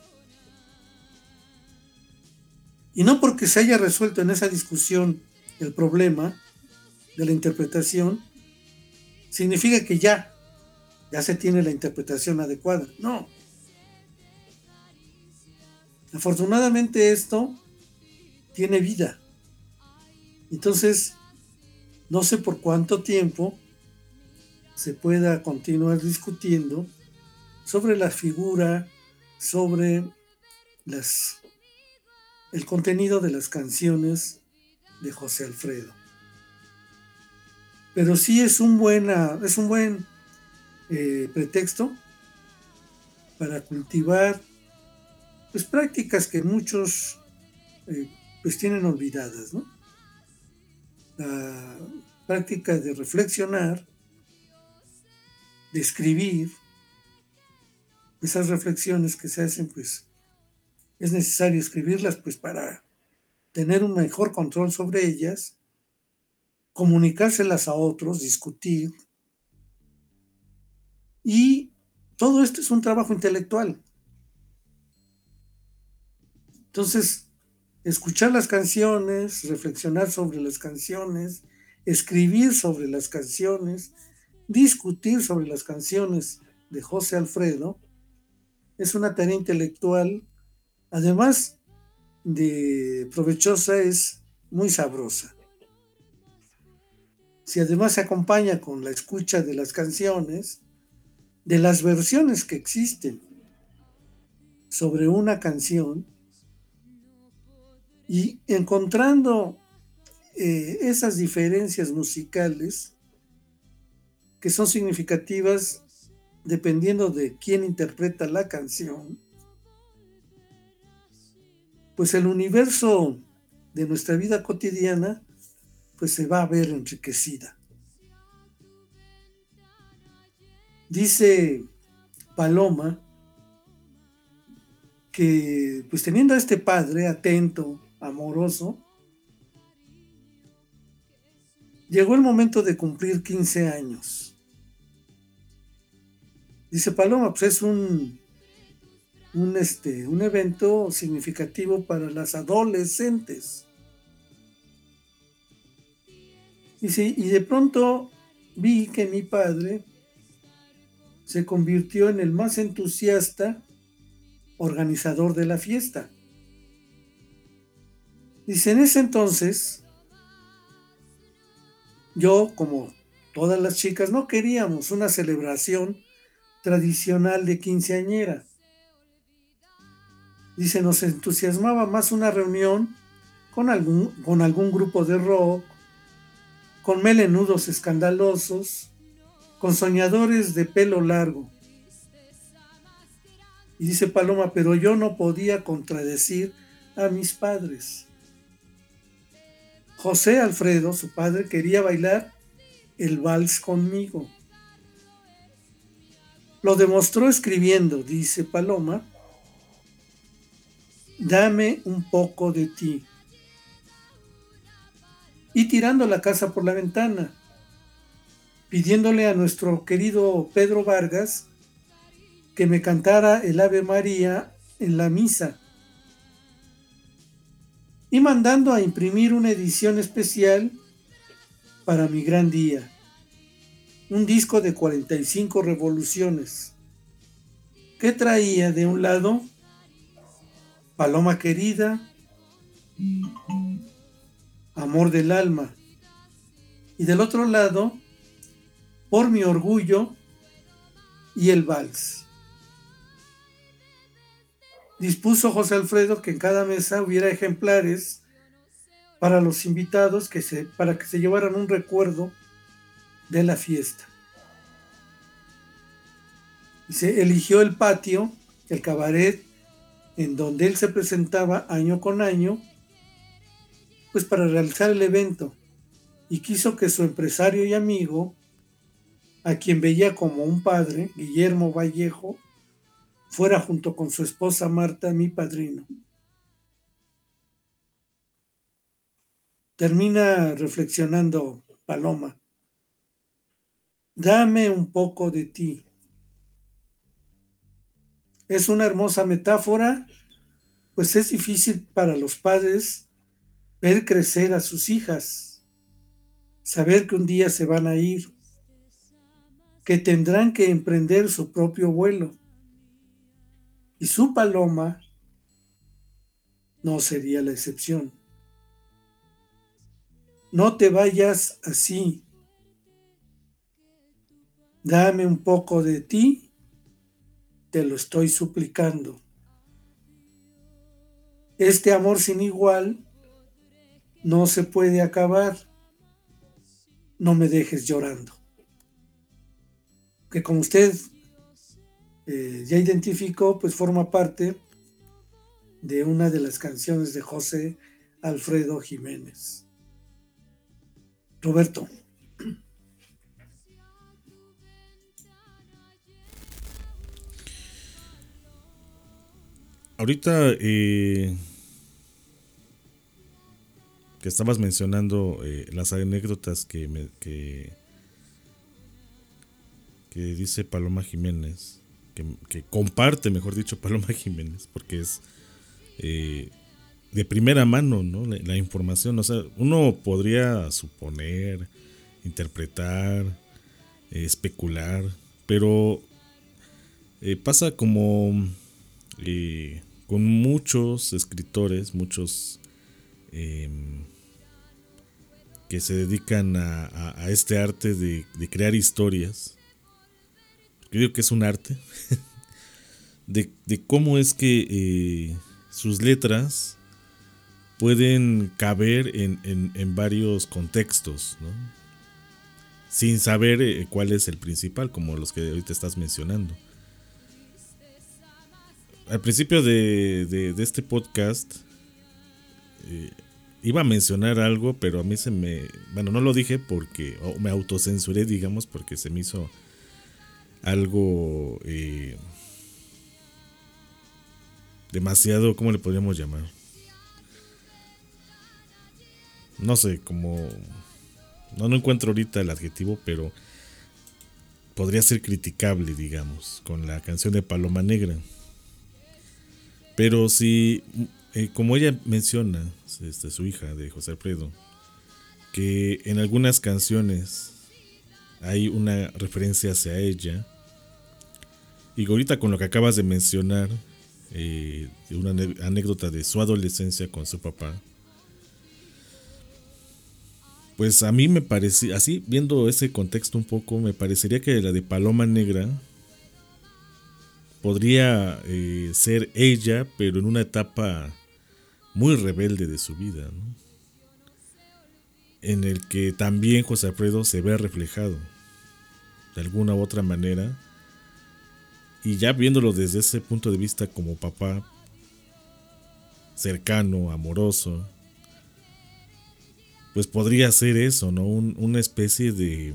Y no porque se haya resuelto en esa discusión el problema de la interpretación, significa que ya, ya se tiene la interpretación adecuada. No. Afortunadamente esto tiene vida. Entonces, no sé por cuánto tiempo se pueda continuar discutiendo sobre la figura, sobre las, el contenido de las canciones de José Alfredo. Pero sí es un, buena, es un buen eh, pretexto para cultivar pues, prácticas que muchos eh, pues, tienen olvidadas, ¿no? La práctica de reflexionar, de escribir, esas reflexiones que se hacen, pues es necesario escribirlas pues para tener un mejor control sobre ellas, comunicárselas a otros, discutir. Y todo esto es un trabajo intelectual. Entonces, escuchar las canciones, reflexionar sobre las canciones, escribir sobre las canciones, discutir sobre las canciones de José Alfredo, es una tarea intelectual, además de provechosa, es muy sabrosa. Si además se acompaña con la escucha de las canciones, de las versiones que existen sobre una canción, y encontrando eh, esas diferencias musicales que son significativas dependiendo de quién interpreta la canción, pues el universo de nuestra vida cotidiana pues se va a ver enriquecida. Dice Paloma que pues teniendo a este padre atento, amoroso, llegó el momento de cumplir quince años. Dice Paloma, pues es un, un, este, un evento significativo para las adolescentes. Dice, y de pronto vi que mi padre se convirtió en el más entusiasta organizador de la fiesta. Dice, en ese entonces, yo, como todas las chicas, no queríamos una celebración tradicional de quinceañera. Dice, nos entusiasmaba más una reunión con algún, con algún grupo de rock, con melenudos escandalosos, con soñadores de pelo largo. Y dice Paloma, pero yo no podía contradecir a mis padres. José Alfredo, su padre, quería bailar el vals conmigo. Lo demostró escribiendo, dice Paloma, dame un poco de ti. Y tirando la casa por la ventana, pidiéndole a nuestro querido Pedro Vargas que me cantara el Ave María en la misa, y mandando a imprimir una edición especial para mi gran día, un disco de cuarenta y cinco revoluciones, que traía de un lado Paloma querida, Amor del alma, y del otro lado Por mi orgullo y el vals. Dispuso José Alfredo que en cada mesa hubiera ejemplares para los invitados, que se, para que se llevaran un recuerdo de la fiesta. Y se eligió el patio, el cabaret, en donde él se presentaba año con año, pues para realizar el evento y quiso que su empresario y amigo, a quien veía como un padre, Guillermo Vallejo, fuera junto con su esposa Marta mi padrino. Termina reflexionando Paloma. Dame un poco de ti. Es una hermosa metáfora, pues es difícil para los padres ver crecer a sus hijas, saber que un día se van a ir, que tendrán que emprender su propio vuelo. Y su Paloma no sería la excepción. No te vayas así. Dame un poco de ti, te lo estoy suplicando. Este amor sin igual no se puede acabar. No me dejes llorando. Que como usted eh, ya identificó, pues forma parte de una de las canciones de José Alfredo Jiménez. Roberto. Ahorita eh, que estabas mencionando eh, las anécdotas que, me, que, que dice Paloma Jiménez, que, que comparte, mejor dicho, Paloma Jiménez, porque es eh, de primera mano, ¿no? La, la información. O sea, uno podría suponer, interpretar, eh, especular, pero eh, pasa como eh, con muchos escritores, muchos eh, que se dedican a, a, a este arte de, de crear historias. Yo digo que es un arte de, de cómo es que eh, sus letras pueden caber en, en, en varios contextos, ¿no? Sin saber eh, cuál es el principal, como los que ahorita estás mencionando. Al principio de, de, de este podcast eh, iba a mencionar algo, pero a mí se me... Bueno, no lo dije porque... O me autocensuré, digamos, porque se me hizo algo eh, demasiado... ¿Cómo le podríamos llamar? No sé, como... No, no encuentro ahorita el adjetivo, pero podría ser criticable, digamos, con la canción de Paloma Negra. Pero si, eh, como ella menciona, este, su hija de José Alfredo, que en algunas canciones hay una referencia hacia ella, y ahorita con lo que acabas de mencionar, eh, de una anécdota de su adolescencia con su papá, pues a mí me parece, así viendo ese contexto un poco, me parecería que la de Paloma Negra podría eh, ser ella, pero en una etapa muy rebelde de su vida, ¿no? En el que también José Alfredo se ve reflejado de alguna u otra manera, y ya viéndolo desde ese punto de vista como papá cercano, amoroso, pues podría ser eso, ¿no? Un, una especie de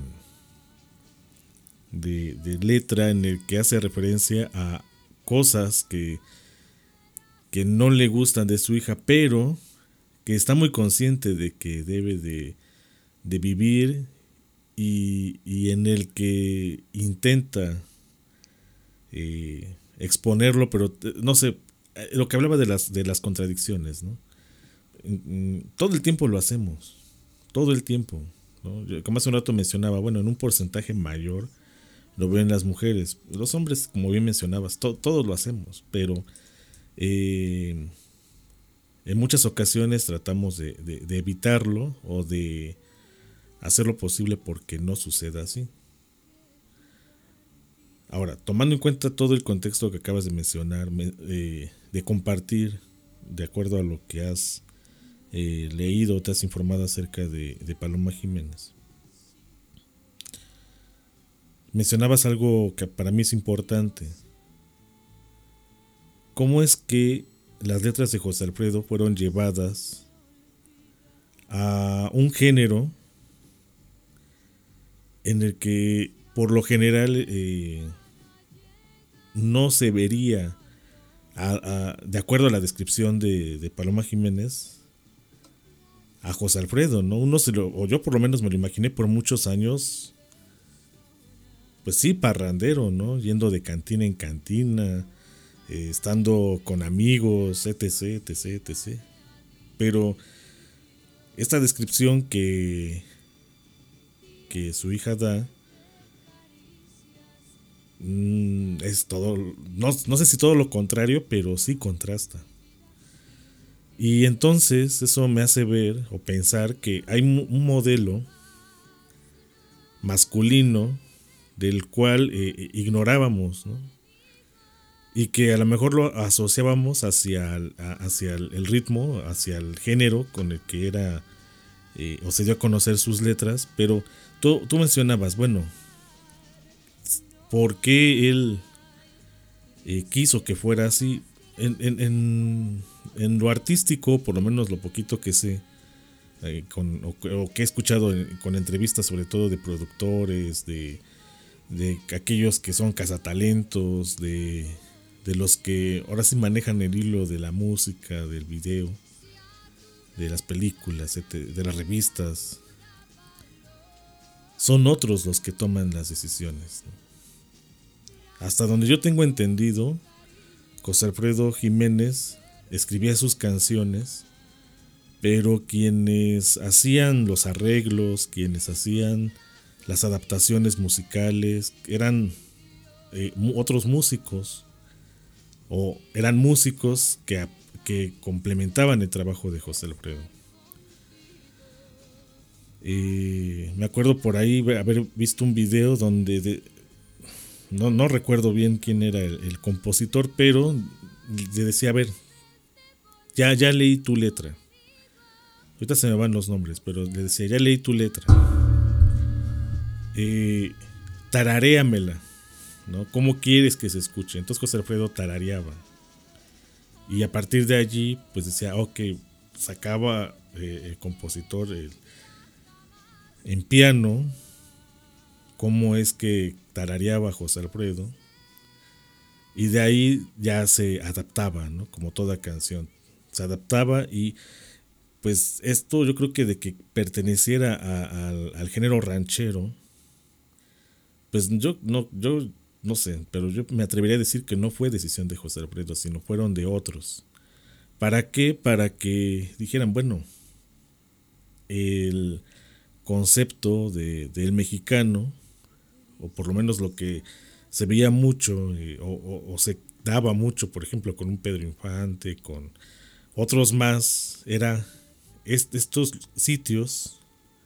De, de letra en el que hace referencia a cosas que, que no le gustan de su hija, pero que está muy consciente de que debe de, de vivir y, y en el que intenta eh, exponerlo, pero no sé, lo que hablaba de las, de las contradicciones, ¿no? Todo el tiempo lo hacemos, todo el tiempo, ¿no? Yo, como hace un rato mencionaba, bueno, en un porcentaje mayor lo ven las mujeres. Los hombres, como bien mencionabas, to- todos lo hacemos, pero eh, en muchas ocasiones tratamos de, de, de evitarlo o de hacer lo posible porque no suceda así. Ahora, tomando en cuenta todo el contexto que acabas de mencionar, me, eh, de compartir, de acuerdo a lo que has eh, leído, te has informado acerca de, de Paloma Jiménez, mencionabas algo que para mí es importante. ¿Cómo es que las letras de José Alfredo fueron llevadas a un género en el que por lo general eh, no se vería, a, a, de acuerdo a la descripción de, de Paloma Jiménez, a José Alfredo, ¿no? Uno se lo, o yo por lo menos me lo imaginé por muchos años, pues sí, parrandero, ¿no? Yendo de cantina en cantina, eh, estando con amigos, etc, etc, etc. Pero esta descripción que, que su hija da, mmm, es todo, no, no sé si todo lo contrario, pero sí contrasta. Y entonces eso me hace ver o pensar que hay un modelo masculino del cual eh, ignorábamos, ¿no? Y que a lo mejor lo asociábamos hacia el, hacia el ritmo, hacia el género con el que era eh, o se dio a conocer sus letras. Pero tú, tú mencionabas, bueno, ¿por qué él eh, quiso que fuera así? En, en, en, en lo artístico, por lo menos lo poquito que sé, eh, con, o, o que he escuchado en, con entrevistas sobre todo de productores, de, de aquellos que son cazatalentos, de, de los que ahora sí manejan el hilo de la música, del video, de las películas, de las revistas, son otros los que toman las decisiones, ¿no? Hasta donde yo tengo entendido, José Alfredo Jiménez escribía sus canciones, pero quienes hacían los arreglos, quienes hacían las adaptaciones musicales, eran eh, otros músicos, o eran músicos que, que complementaban el trabajo de José Alfredo. Eh, me acuerdo por ahí haber visto un video donde... De, No, no recuerdo bien quién era el, el compositor, pero le decía, a ver, ya, ya leí tu letra. Ahorita se me van los nombres, pero le decía, ya leí tu letra. Eh, tararéamela, ¿no? ¿Cómo quieres que se escuche? Entonces José Alfredo tarareaba. Y a partir de allí, pues decía, ok, sacaba eh, el compositor el, en piano, cómo es que tarareaba José Alfredo, y de ahí ya se adaptaba, ¿no? Como toda canción se adaptaba. Y pues esto yo creo que de que perteneciera a, a, al, al género ranchero, pues yo no, yo no sé, pero yo me atrevería a decir que no fue decisión de José Alfredo, sino fueron de otros. ¿Para qué? Para que dijeran, bueno, el concepto de, del mexicano, o por lo menos lo que se veía mucho eh, o, o, o se daba mucho, por ejemplo, con un Pedro Infante, con otros más, era est- estos sitios.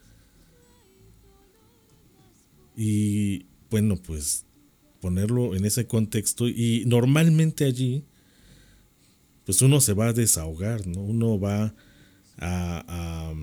Y bueno, pues ponerlo en ese contexto, y normalmente allí pues uno se va a desahogar, ¿no? Uno va a, a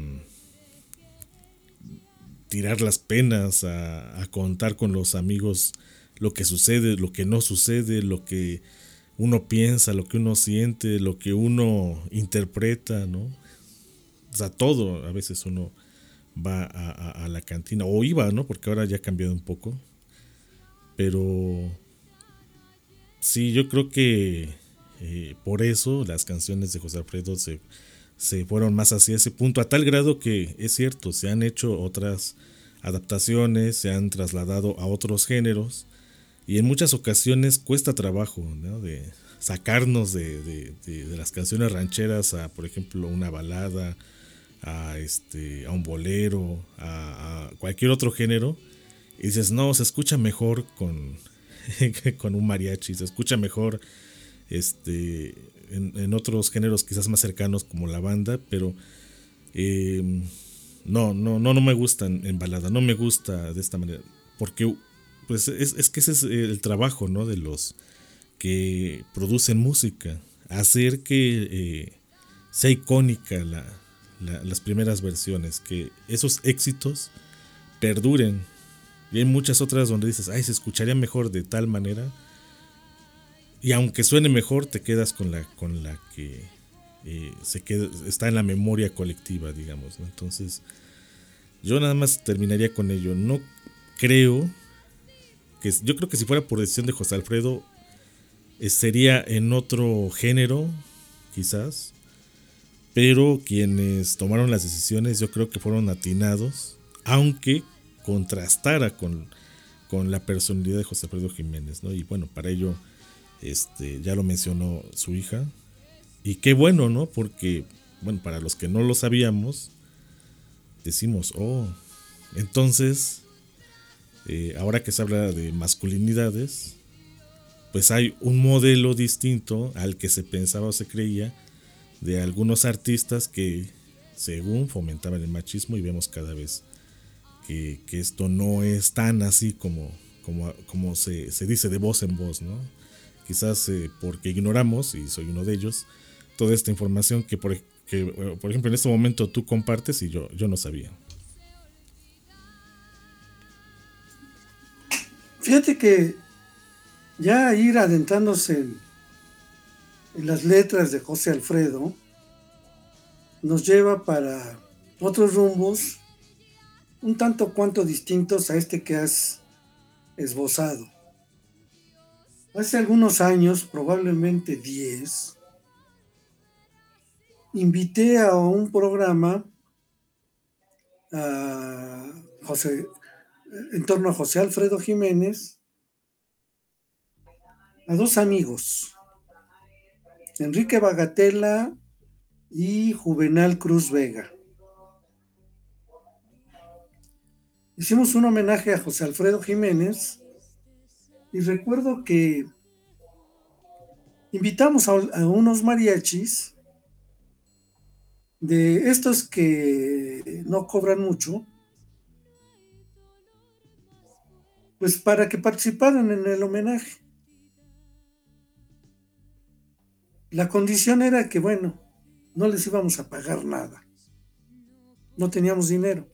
tirar las penas, a, a contar con los amigos lo que sucede, lo que no sucede, lo que uno piensa, lo que uno siente, lo que uno interpreta, ¿no? O sea, todo, a veces uno va a, a, a la cantina, o iba, ¿no? Porque ahora ya ha cambiado un poco. Pero sí, yo creo que eh, por eso las canciones de José Alfredo se, se fueron más hacia ese punto, a tal grado que es cierto, se han hecho otras adaptaciones, se han trasladado a otros géneros, y en muchas ocasiones cuesta trabajo, ¿no? De sacarnos de, de, de, de las canciones rancheras a, por ejemplo, una balada, a, este, a un bolero, a, a cualquier otro género, y dices, no, se escucha mejor con, con un mariachi, se escucha mejor este, en, en otros géneros quizás más cercanos como la banda, pero eh, no, no, no, no me gusta en, en balada, no me gusta de esta manera, porque pues es, es que ese es el trabajo, ¿no? De los que producen música, hacer que eh, sea icónica la, la, las primeras versiones, que esos éxitos perduren. Y hay muchas otras donde dices, ay, se escucharía mejor de tal manera, y aunque suene mejor, te quedas con la, con la que eh, se queda, está en la memoria colectiva, digamos, ¿no? Entonces, yo nada más terminaría con ello. No creo que, yo creo que si fuera por decisión de José Alfredo, eh, sería en otro género, quizás, pero quienes tomaron las decisiones yo creo que fueron atinados, aunque contrastara con, con la personalidad de José Alfredo Jiménez, ¿no? Y bueno, para ello este, ya lo mencionó su hija, y qué bueno, ¿no? Porque, bueno, para los que no lo sabíamos, decimos, oh, entonces, eh, ahora que se habla de masculinidades, pues hay un modelo distinto al que se pensaba o se creía de algunos artistas que según fomentaban el machismo, y vemos cada vez que, que esto no es tan así como, como, como se, se dice de voz en voz, ¿no? Quizás eh, porque ignoramos, y soy uno de ellos, toda esta información que por, que, por ejemplo, en este momento tú compartes y yo, yo no sabía. Fíjate que ya ir adentrándose en, en las letras de José Alfredo nos lleva para otros rumbos un tanto cuanto distintos a este que has esbozado. Hace algunos años, probablemente diez, invité a un programa a José, en torno a José Alfredo Jiménez, a dos amigos, Enrique Bagatella y Juvenal Cruz Vega. Hicimos un homenaje a José Alfredo Jiménez y recuerdo que invitamos a, a unos mariachis de estos que no cobran mucho, pues para que participaran en el homenaje. La condición era que, bueno, no les íbamos a pagar nada. No teníamos dinero.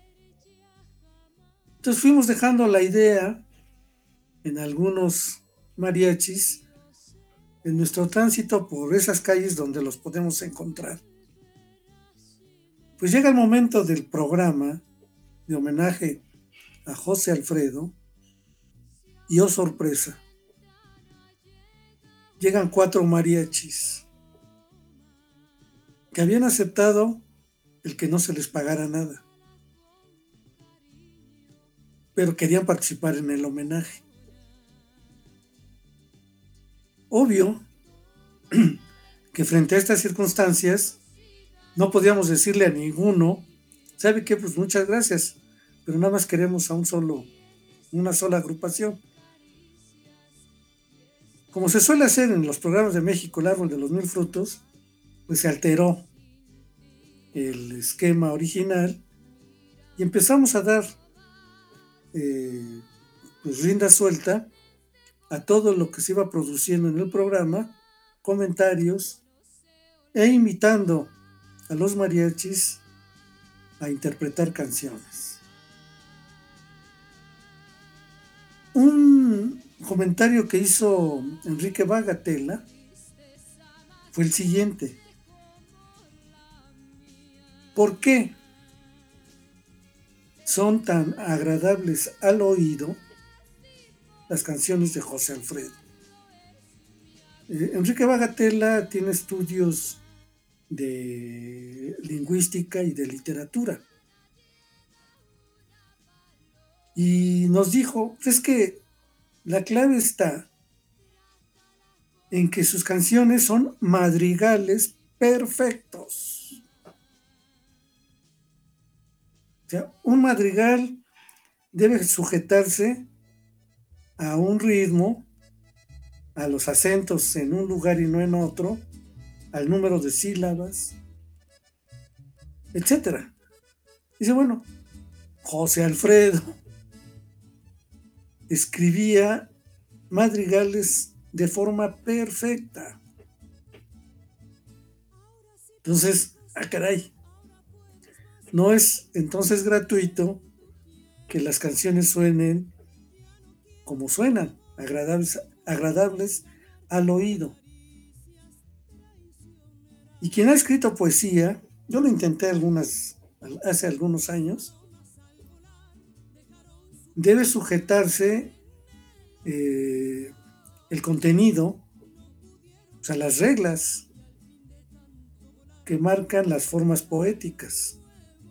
Entonces fuimos dejando la idea en algunos mariachis en nuestro tránsito por esas calles donde los podemos encontrar. Pues llega el momento del programa de homenaje a José Alfredo y, oh sorpresa, llegan cuatro mariachis que habían aceptado el que no se les pagara nada, pero querían participar en el homenaje. Obvio que frente a estas circunstancias no podíamos decirle a ninguno, ¿sabe qué? Pues muchas gracias, pero nada más queremos a un solo, una sola agrupación. Como se suele hacer en los programas de México, el árbol de los mil frutos, pues se alteró el esquema original y empezamos a dar eh, pues rienda suelta a todo lo que se iba produciendo en el programa, comentarios, e invitando a los mariachis a interpretar canciones. Un comentario que hizo Enrique Bagatella fue el siguiente: ¿por qué son tan agradables al oído las canciones de José Alfredo? Eh, Enrique Bagatella tiene estudios de lingüística y de literatura. Y nos dijo, pues es que la clave está en que sus canciones son madrigales perfectos. O sea, un madrigal debe sujetarse a un ritmo, a los acentos en un lugar y no en otro, al número de sílabas, etcétera. Dice, bueno, José Alfredo escribía madrigales de forma perfecta. Entonces, ah, caray, no es entonces gratuito que las canciones suenen como suenan, agradables, agradables al oído. Y quien ha escrito poesía, yo lo intenté algunas, hace algunos años, debe sujetarse eh, el contenido, o sea, las reglas que marcan las formas poéticas.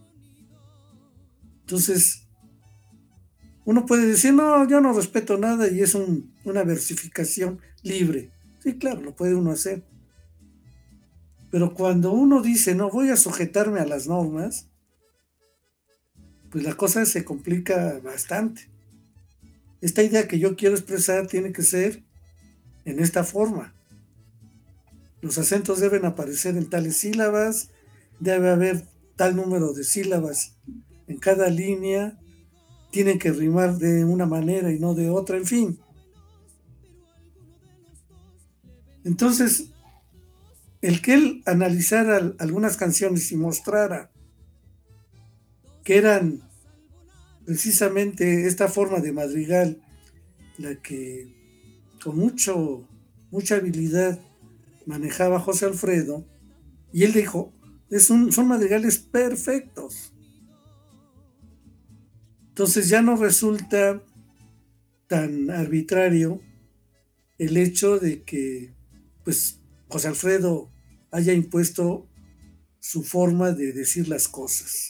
Entonces, uno puede decir, no, yo no respeto nada y es un, una versificación libre. Sí, claro, lo puede uno hacer. Pero cuando uno dice, no, voy a sujetarme a las normas, pues la cosa se complica bastante. Esta idea que yo quiero expresar tiene que ser en esta forma. Los acentos deben aparecer en tales sílabas, debe haber tal número de sílabas en cada línea, tienen que rimar de una manera y no de otra, en fin. Entonces, el que él analizara algunas canciones y mostrara que eran precisamente esta forma de madrigal la que con mucho, mucha habilidad manejaba José Alfredo, y él dijo, es un, son madrigales perfectos. Entonces ya no resulta tan arbitrario el hecho de que pues José Alfredo haya impuesto su forma de decir las cosas.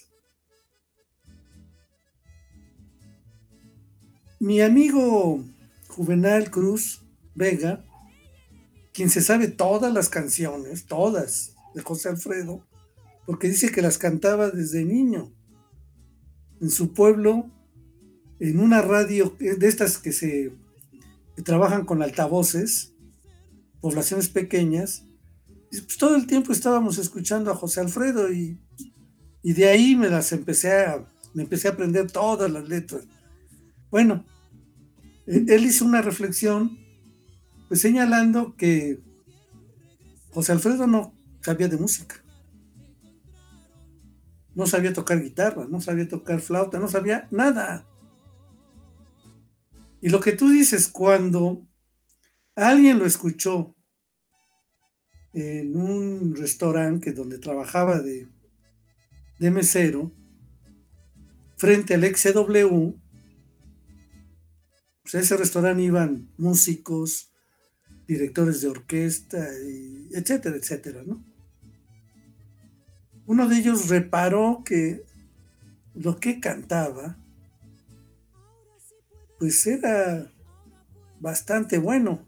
Mi amigo Juvenal Cruz Vega, quien se sabe todas las canciones, todas, de José Alfredo, porque dice que las cantaba desde niño. En su pueblo, en una radio de estas que se que trabajan con altavoces, poblaciones pequeñas, pues todo el tiempo estábamos escuchando a José Alfredo y, y de ahí me las empecé a, me empecé a aprender todas las letras. Bueno, él hizo una reflexión pues señalando que José Alfredo no sabía de música, no sabía tocar guitarra, no sabía tocar flauta, no sabía nada. Y lo que tú dices, cuando alguien lo escuchó en un restaurante donde trabajaba de, de mesero, frente al X C W, pues a ese restaurante iban músicos, directores de orquesta, y etcétera, etcétera, ¿no? Uno de ellos reparó que lo que cantaba, pues era bastante bueno.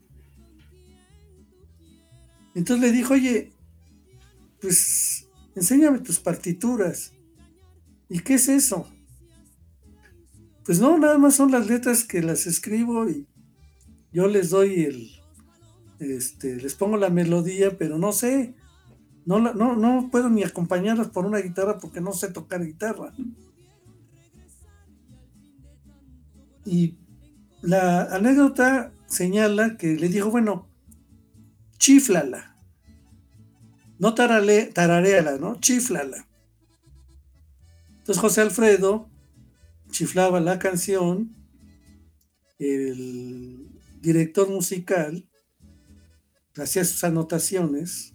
Entonces le dijo, oye, pues enséñame tus partituras. ¿Y qué es eso? Pues no, nada más son las letras que las escribo y yo les doy el, este, les pongo la melodía, pero no sé, no, no, no puedo ni acompañarlas por una guitarra porque no sé tocar guitarra. Y la anécdota señala que le dijo, bueno, chíflala, no tarale, tararéala, ¿no? Chíflala. Entonces José Alfredo chiflaba la canción, el director musical hacía sus anotaciones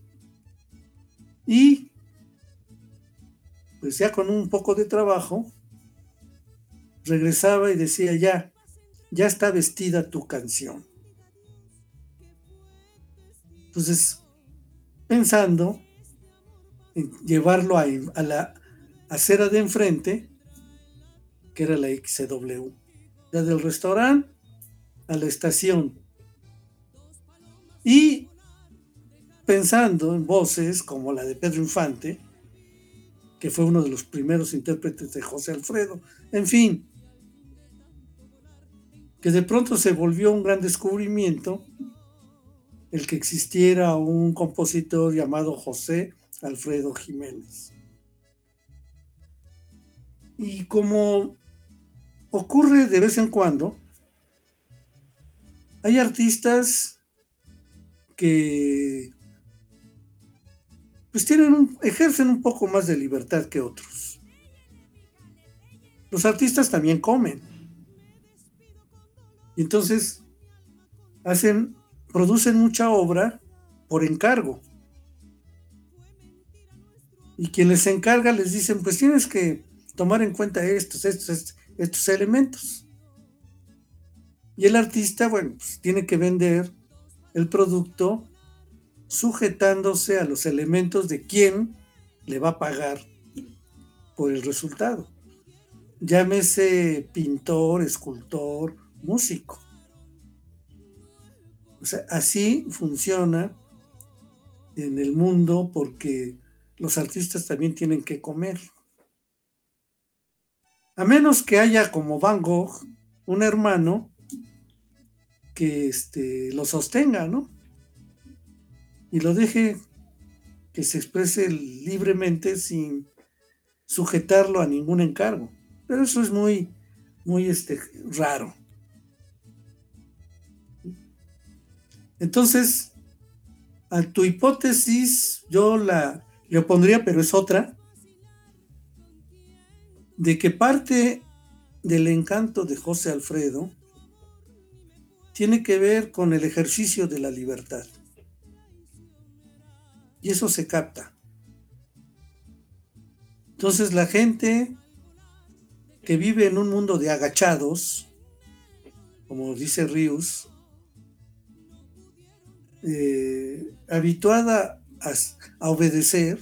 y pues ya con un poco de trabajo regresaba y decía, ya, ya está vestida tu canción. Entonces, pensando en llevarlo a, a la acera de enfrente, que era la X C W, desde el restaurante a la estación, y pensando en voces como la de Pedro Infante, que fue uno de los primeros intérpretes de José Alfredo, en fin, que de pronto se volvió un gran descubrimiento el que existiera un compositor llamado José Alfredo Jiménez. Y como ocurre de vez en cuando, hay artistas que pues tienen un, ejercen un poco más de libertad que otros. Los artistas también comen. Y entonces hacen, producen mucha obra por encargo. Y quien les encarga les dicen, pues tienes que tomar en cuenta estos, estos, estos, estos elementos. Y el artista, bueno, pues tiene que vender el producto sujetándose a los elementos de quién le va a pagar por el resultado. Llámese pintor, escultor, músico. O sea, así funciona en el mundo porque los artistas también tienen que comer. A menos que haya como Van Gogh, un hermano que este, lo sostenga, ¿no? Y lo deje que se exprese libremente sin sujetarlo a ningún encargo. Pero eso es muy, muy este, raro. Entonces, a tu hipótesis yo la le opondría, pero es otra, de que parte del encanto de José Alfredo tiene que ver con el ejercicio de la libertad. Y eso se capta. Entonces la gente que vive en un mundo de agachados, como dice Ríos, eh, habituada a, a obedecer,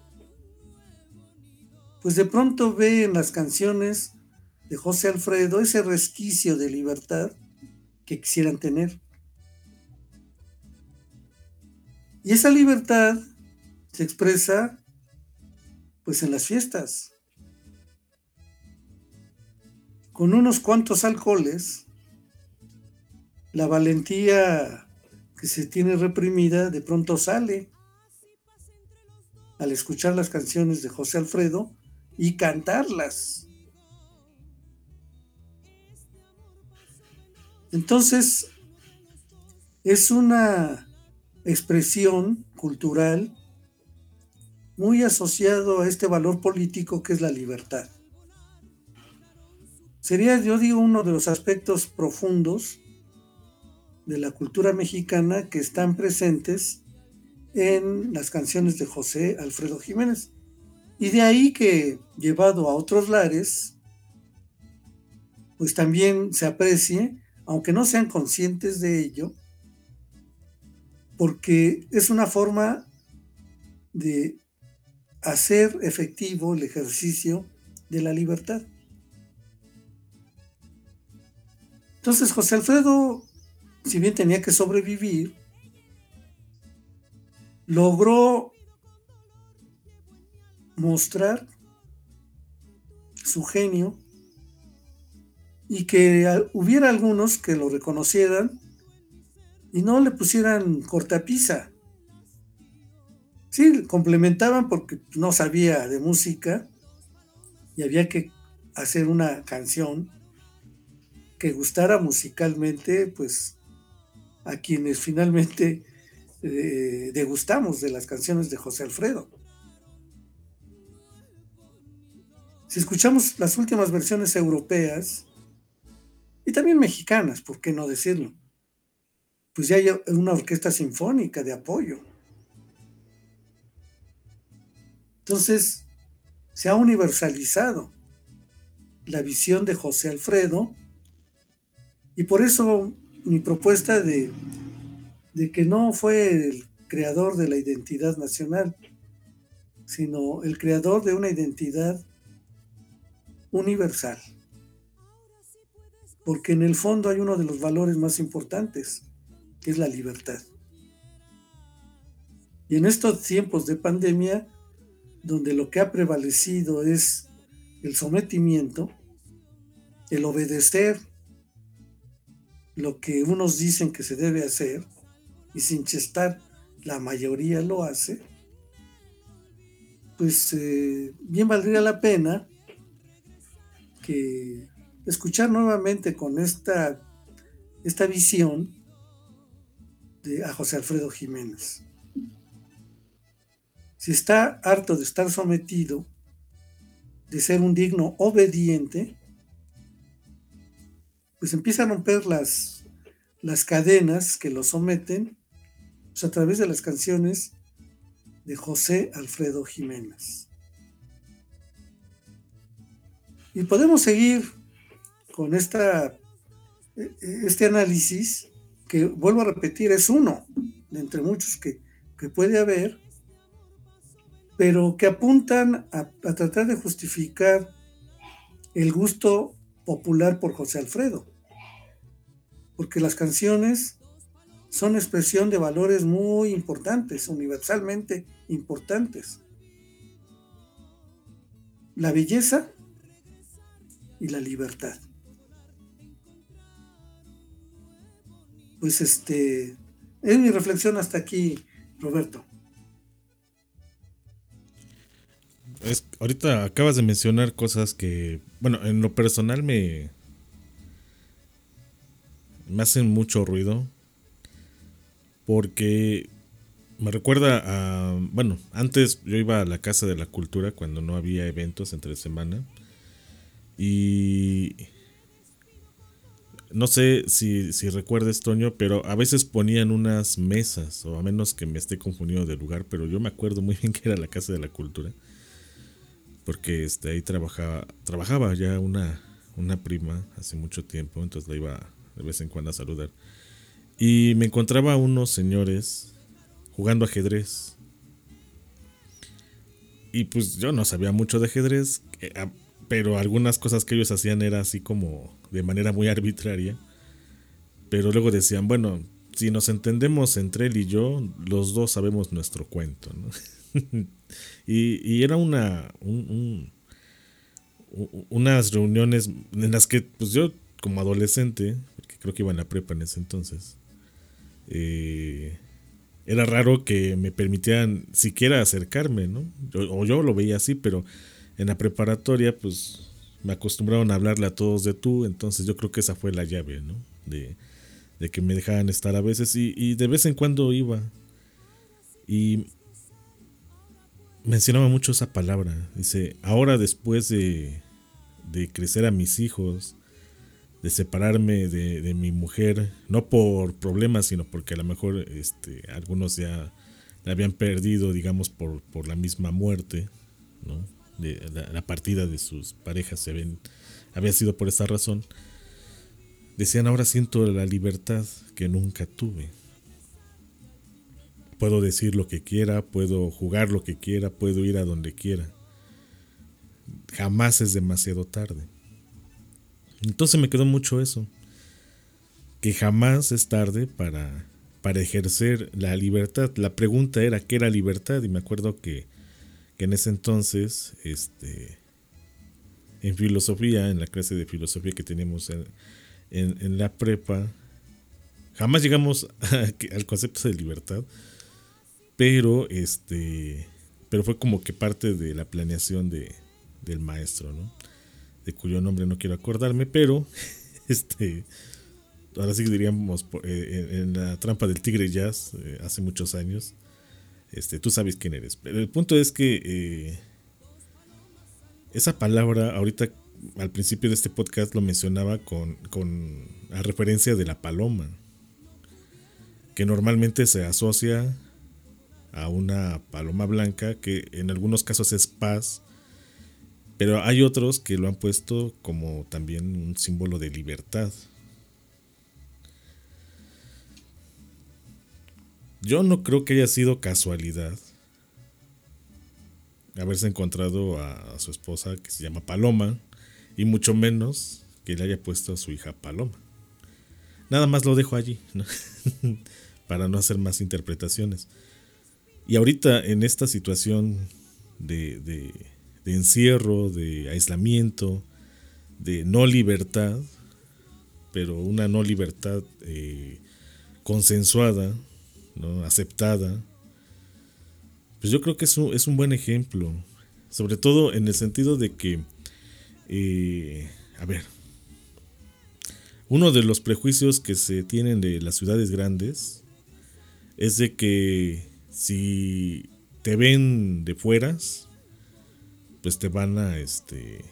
pues de pronto ve en las canciones de José Alfredo ese resquicio de libertad que quisieran tener. Y esa libertad se expresa pues en las fiestas. Con unos cuantos alcoholes, la valentía que se tiene reprimida de pronto sale al escuchar las canciones de José Alfredo y cantarlas. Entonces, es una expresión cultural muy asociado a este valor político que es la libertad. Sería, yo digo, uno de los aspectos profundos de la cultura mexicana que están presentes en las canciones de José Alfredo Jiménez. Y de ahí que, llevado a otros lares, pues también se aprecie, aunque no sean conscientes de ello, porque es una forma de hacer efectivo el ejercicio de la libertad. Entonces José Alfredo, si bien tenía que sobrevivir, logró mostrar su genio y que hubiera algunos que lo reconocieran y no le pusieran cortapisa. Sí, complementaban porque no sabía de música y había que hacer una canción que gustara musicalmente, pues a quienes finalmente eh, degustamos de las canciones de José Alfredo. Si escuchamos las últimas versiones europeas y también mexicanas, ¿por qué no decirlo? Pues ya hay una orquesta sinfónica de apoyo. Entonces, se ha universalizado la visión de José Alfredo y por eso mi propuesta de, de que no fue el creador de la identidad nacional, sino el creador de una identidad universal. Porque en el fondo hay uno de los valores más importantes, que es la libertad. Y en estos tiempos de pandemia, donde lo que ha prevalecido es el sometimiento, el obedecer lo que unos dicen que se debe hacer, y sin chestar la mayoría lo hace, pues eh, bien valdría la pena que escuchar nuevamente con esta, esta visión de a José Alfredo Jiménez. Si está harto de estar sometido, de ser un digno obediente, pues empieza a romper las, las cadenas que lo someten, pues a través de las canciones de José Alfredo Jiménez. Y podemos seguir con esta, este análisis que, vuelvo a repetir, es uno de entre muchos que, que puede haber, pero que apuntan a, a tratar de justificar el gusto popular por José Alfredo, porque las canciones son expresión de valores muy importantes, universalmente importantes: la belleza y la libertad. Pues este es mi reflexión hasta aquí, Roberto. Es, ahorita acabas de mencionar cosas que, bueno, en lo personal me, me hacen mucho ruido, porque me recuerda a, bueno, antes yo iba a la Casa de la Cultura cuando no había eventos entre semana, y no sé si, si recuerdes, Toño, pero a veces ponían unas mesas, o a menos que me esté confundiendo de lugar, pero yo me acuerdo muy bien que era la Casa de la Cultura, porque este, ahí trabajaba, trabajaba ya una, una prima hace mucho tiempo, entonces la iba de vez en cuando a saludar. Y me encontraba unos señores jugando ajedrez. Y pues yo no sabía mucho de ajedrez, pero algunas cosas que ellos hacían era así como de manera muy arbitraria. Pero luego decían, bueno, si nos entendemos entre él y yo, los dos sabemos nuestro cuento, ¿no? y, y era una un, un, unas reuniones en las que pues yo como adolescente, porque creo que iba en la prepa en ese entonces, eh, era raro que me permitieran siquiera acercarme, ¿no? Yo, o yo lo veía así, pero en la preparatoria pues me acostumbraron a hablarle a todos de tú, entonces yo creo que esa fue la llave, ¿no? De, de que me dejaban estar a veces, y, y de vez en cuando iba y mencionaba mucho esa palabra. Dice, ahora después de, de crecer a mis hijos, de separarme de, de mi mujer, no por problemas, sino porque a lo mejor este, algunos ya la habían perdido, digamos, por, por la misma muerte, ¿no? De, la, la partida de sus parejas se ven, había sido por esa razón. Decían, ahora siento la libertad que nunca tuve. Puedo decir lo que quiera, puedo jugar lo que quiera, puedo ir a donde quiera. Jamás es demasiado tarde. Entonces me quedó mucho eso, que jamás es tarde para, para ejercer la libertad. La pregunta era, ¿qué era libertad? Y me acuerdo que, que en ese entonces, este, en filosofía, en la clase de filosofía que teníamos en, en, en la prepa, jamás llegamos a, al concepto de libertad, pero este, pero fue como que parte de la planeación de, del maestro, ¿no? De cuyo nombre no quiero acordarme, pero este, ahora sí diríamos eh, en la trampa del tigre jazz, eh, hace muchos años, este, tú sabes quién eres. Pero el punto es que eh, esa palabra, ahorita al principio de este podcast lo mencionaba con, con la referencia de la paloma, que normalmente se asocia a una paloma blanca, que en algunos casos es paz, pero hay otros que lo han puesto como también un símbolo de libertad. Yo no creo que haya sido casualidad haberse encontrado a, a su esposa, que se llama Paloma, y mucho menos que le haya puesto a su hija Paloma. Nada más lo dejo allí, ¿no? Para no hacer más interpretaciones. Y ahorita en esta situación de, de, de encierro, de aislamiento, de no libertad, pero una no libertad eh, consensuada, ¿no? Aceptada, pues yo creo que es un, es un buen ejemplo, sobre todo en el sentido de que, eh, a ver, uno de los prejuicios que se tienen de las ciudades grandes es de que si te ven de fueras, pues te van a este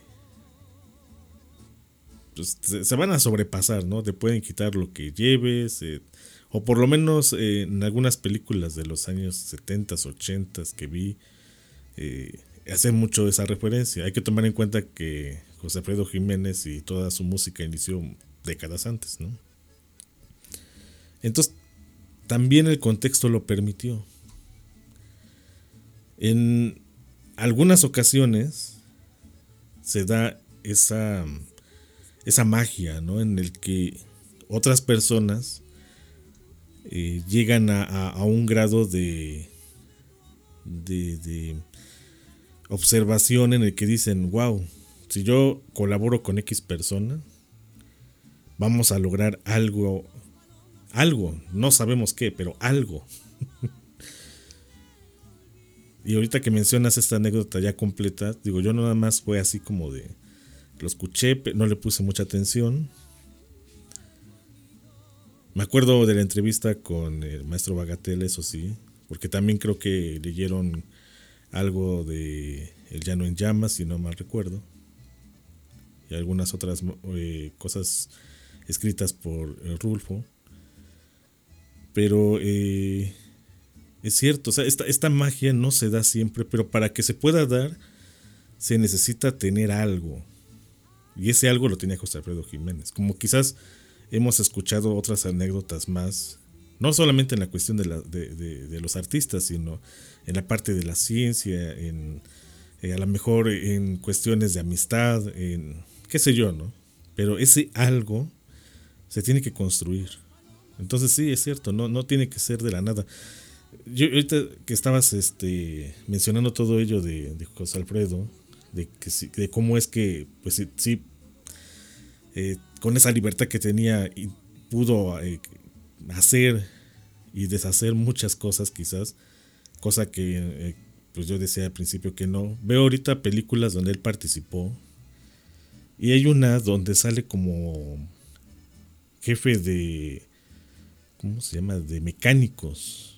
pues se van a sobrepasar, ¿no? Te pueden quitar lo que lleves, eh, o por lo menos eh, en algunas películas de los años setenta, ochenta que vi, eh, hace mucho esa referencia. Hay que tomar en cuenta que José Alfredo Jiménez y toda su música inició décadas antes, ¿no? Entonces, también el contexto lo permitió. En algunas ocasiones se da esa, esa magia, ¿no? En el que otras personas eh, llegan a, a, a un grado de, de, de observación en el que dicen, wow, si yo colaboro con X persona, vamos a lograr algo, algo, no sabemos qué, pero algo. Y ahorita que mencionas esta anécdota ya completa, digo, yo nada más fue así como de, lo escuché, no le puse mucha atención. Me acuerdo de la entrevista con el maestro Bagatelle, eso sí, porque también creo que leyeron algo de El Llano en Llamas, si no mal recuerdo, y algunas otras eh, cosas escritas por eh, Rulfo. Pero eh, es cierto, o sea, esta, esta magia no se da siempre, pero para que se pueda dar se necesita tener algo. Y ese algo lo tenía José Alfredo Jiménez. Como quizás hemos escuchado otras anécdotas más, no solamente en la cuestión de, la, de, de, de los artistas, sino en la parte de la ciencia, en, eh, a lo mejor en cuestiones de amistad, en qué sé yo, ¿no? Pero ese algo se tiene que construir. Entonces sí, es cierto, no, no tiene que ser de la nada. Yo ahorita que estabas este, mencionando todo ello de, de José Alfredo, de, que, de cómo es que, pues sí, sí eh, con esa libertad que tenía y pudo eh, hacer y deshacer muchas cosas quizás, cosa que eh, pues yo decía al principio que no. Veo ahorita películas donde él participó y hay una donde sale como jefe de, ¿cómo se llama? De mecánicos.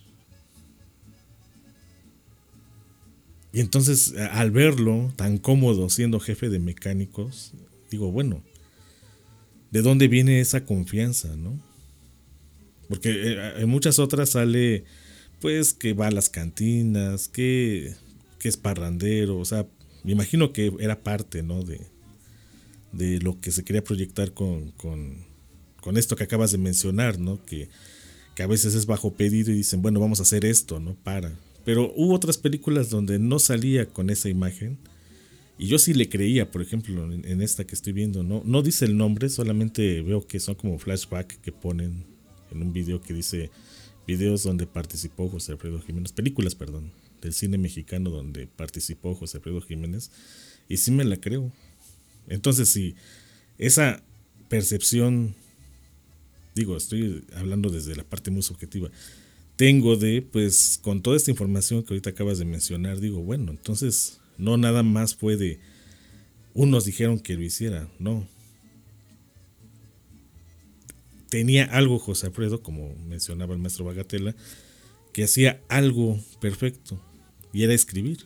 Y entonces al verlo tan cómodo siendo jefe de mecánicos, digo, bueno, ¿de dónde viene esa confianza, no? Porque en muchas otras sale, pues, que va a las cantinas, que, que es parrandero, o sea, me imagino que era parte, ¿no? De, de lo que se quería proyectar con, con, con esto que acabas de mencionar, ¿no? Que, que a veces es bajo pedido y dicen, bueno, vamos a hacer esto, ¿no? Para. Pero hubo otras películas donde no salía con esa imagen y yo sí le creía, por ejemplo, en, en esta que estoy viendo, no, no dice el nombre, solamente veo que son como flashback que ponen en un video que dice videos donde participó José Alfredo Jiménez, películas, perdón, del cine mexicano donde participó José Alfredo Jiménez, y sí me la creo. Entonces sí, esa percepción, digo, estoy hablando desde la parte muy subjetiva, tengo de, pues, con toda esta información que ahorita acabas de mencionar, digo, bueno, entonces no nada más fue de unos dijeron que lo hiciera, no. Tenía algo José Alfredo, como mencionaba el maestro Bagatella, que hacía algo perfecto, y era escribir.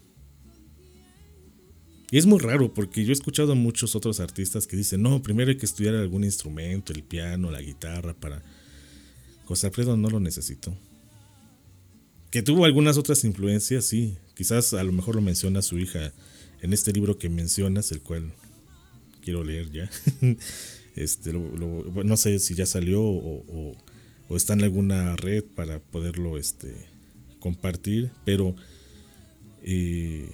Y es muy raro, porque yo he escuchado a muchos otros artistas que dicen, no, primero hay que estudiar algún instrumento, el piano, la guitarra, para... José Alfredo no lo necesitó. Que tuvo algunas otras influencias, sí. Quizás a lo mejor lo menciona su hija en este libro que mencionas, el cual quiero leer ya. este, lo, lo, no sé si ya salió o, o, o está en alguna red para poderlo este, compartir, pero eh,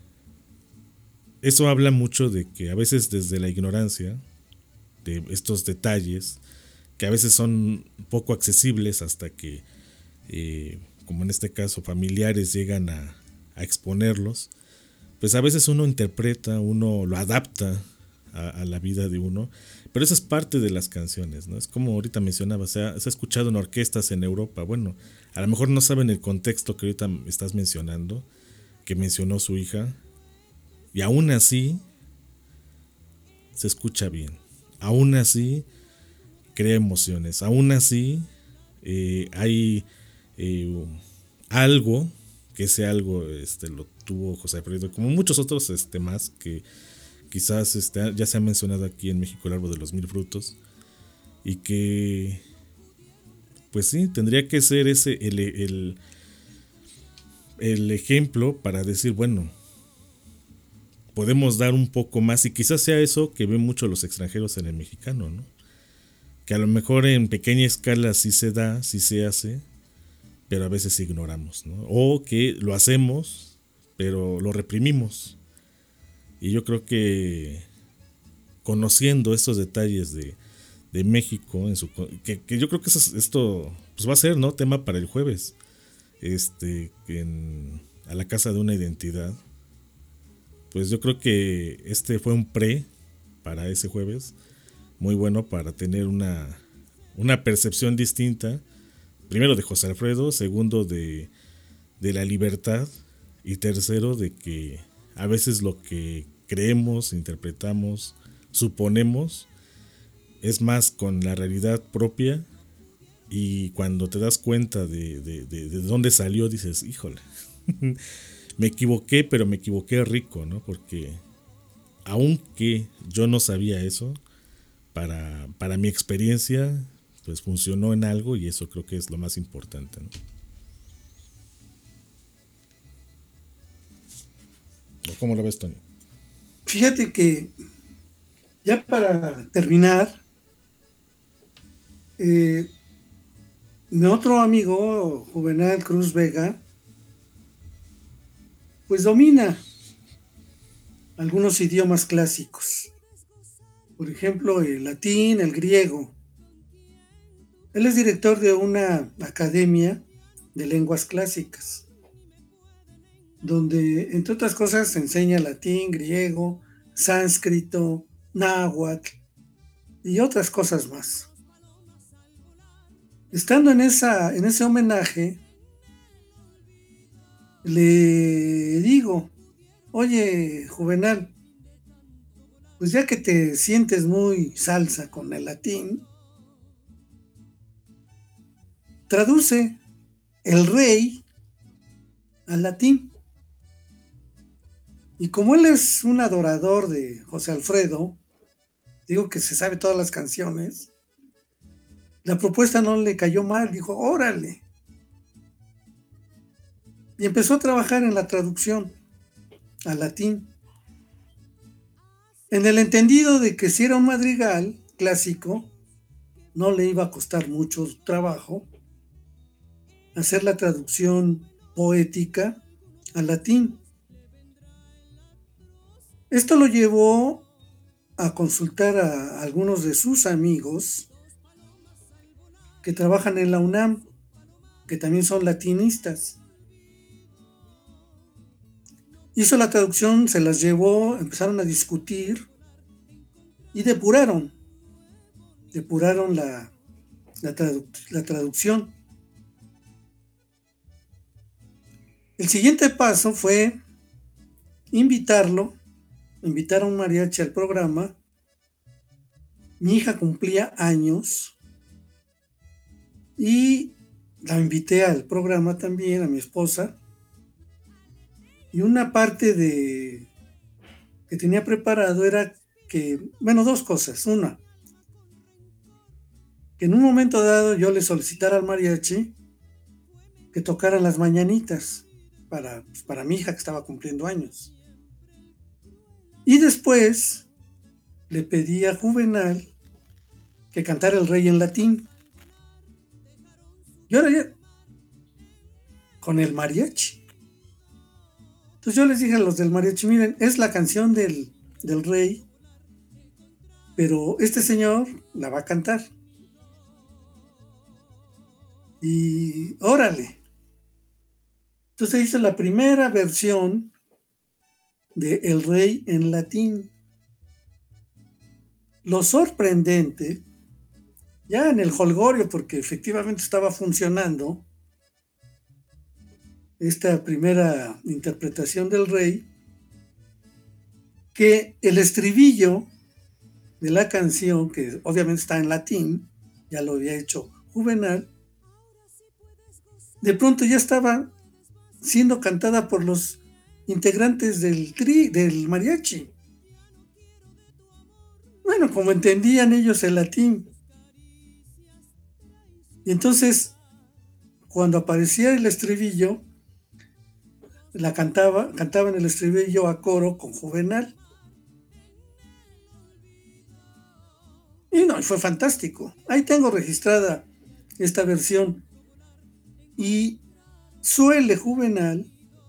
eso habla mucho de que a veces desde la ignorancia de estos detalles, que a veces son poco accesibles hasta que, eh, como en este caso, familiares llegan a, a exponerlos, pues a veces uno interpreta, uno lo adapta a, a la vida de uno, pero eso es parte de las canciones, ¿no? Es como ahorita mencionaba, se ha, se ha escuchado en orquestas en Europa, bueno, a lo mejor no saben el contexto que ahorita estás mencionando, que mencionó su hija, y aún así se escucha bien, aún así crea emociones, aún así eh, hay eh, algo, que ese algo este, lo tuvo José Alfredo, como muchos otros este, más que quizás este, ya se ha mencionado aquí en México, el árbol de los mil frutos, y que pues sí, tendría que ser ese el, el, el ejemplo para decir, bueno, podemos dar un poco más, y quizás sea eso que ven mucho los extranjeros en el mexicano, ¿no? Que a lo mejor en pequeña escala sí se da, sí se hace, pero a veces ignoramos, ¿no? O que lo hacemos, pero lo reprimimos. Y yo creo que conociendo estos detalles de, de México, en su, que, que yo creo que eso, esto pues va a ser, ¿no?, tema para el jueves, este, en, a la casa de una identidad. Pues yo creo que este fue un pre para ese jueves, muy bueno para tener una, una percepción distinta, primero de José Alfredo, segundo de, de la libertad, y tercero de que a veces lo que creemos, interpretamos, suponemos, es más con la realidad propia, y cuando te das cuenta de, de, de, de dónde salió, dices, híjole, me equivoqué, pero me equivoqué rico, ¿no? Porque aunque yo no sabía eso, para, para mi experiencia, pues funcionó en algo, y eso creo que es lo más importante, ¿no? ¿Cómo lo ves, Toño? Fíjate que ya para terminar, eh, mi otro amigo, Juvenal Cruz Vega, pues domina algunos idiomas clásicos. Por ejemplo, el latín, el griego. Él es director de una academia de lenguas clásicas, donde, entre otras cosas, se enseña latín, griego, sánscrito, náhuatl y otras cosas más. Estando en, esa, en ese homenaje, le digo, oye, Juvenal, pues ya que te sientes muy salsa con el latín, traduce el rey al latín. Y como él es un adorador de José Alfredo, digo que se sabe todas las canciones, la propuesta no le cayó mal, dijo, órale. Y empezó a trabajar en la traducción al latín, en el entendido de que si era un madrigal clásico, no le iba a costar mucho trabajo hacer la traducción poética al latín. Esto lo llevó a consultar a algunos de sus amigos que trabajan en la UNAM, que también son latinistas. Hizo la traducción, se las llevó, empezaron a discutir y depuraron, depuraron la, la, tradu- la traducción. El siguiente paso fue invitarlo, invitar a un mariachi al programa. Mi hija cumplía años y la invité al programa también, a mi esposa. Y una parte de que tenía preparado era que, bueno, dos cosas. Una, que en un momento dado yo le solicitara al mariachi que tocaran las mañanitas para, pues, para mi hija que estaba cumpliendo años. Y después le pedí a Juvenal que cantara el rey en latín. Y ahora ya, con el mariachi. Entonces yo les dije a los del mariachi, miren, es la canción del, del rey, pero este señor la va a cantar. Y órale. Entonces hice la primera versión de El Rey en latín. Lo sorprendente, ya en el jolgorio, porque efectivamente estaba funcionando, esta primera interpretación del rey, que el estribillo de la canción, que obviamente está en latín, ya lo había hecho Juvenal, de pronto ya estaba siendo cantada por los integrantes del tri, del mariachi. Bueno, como entendían ellos el latín. Y entonces, cuando aparecía el estribillo, la cantaba, cantaba en el estribillo a coro con Juvenal. Y no, fue fantástico. Ahí tengo registrada esta versión. Y suele Juvenal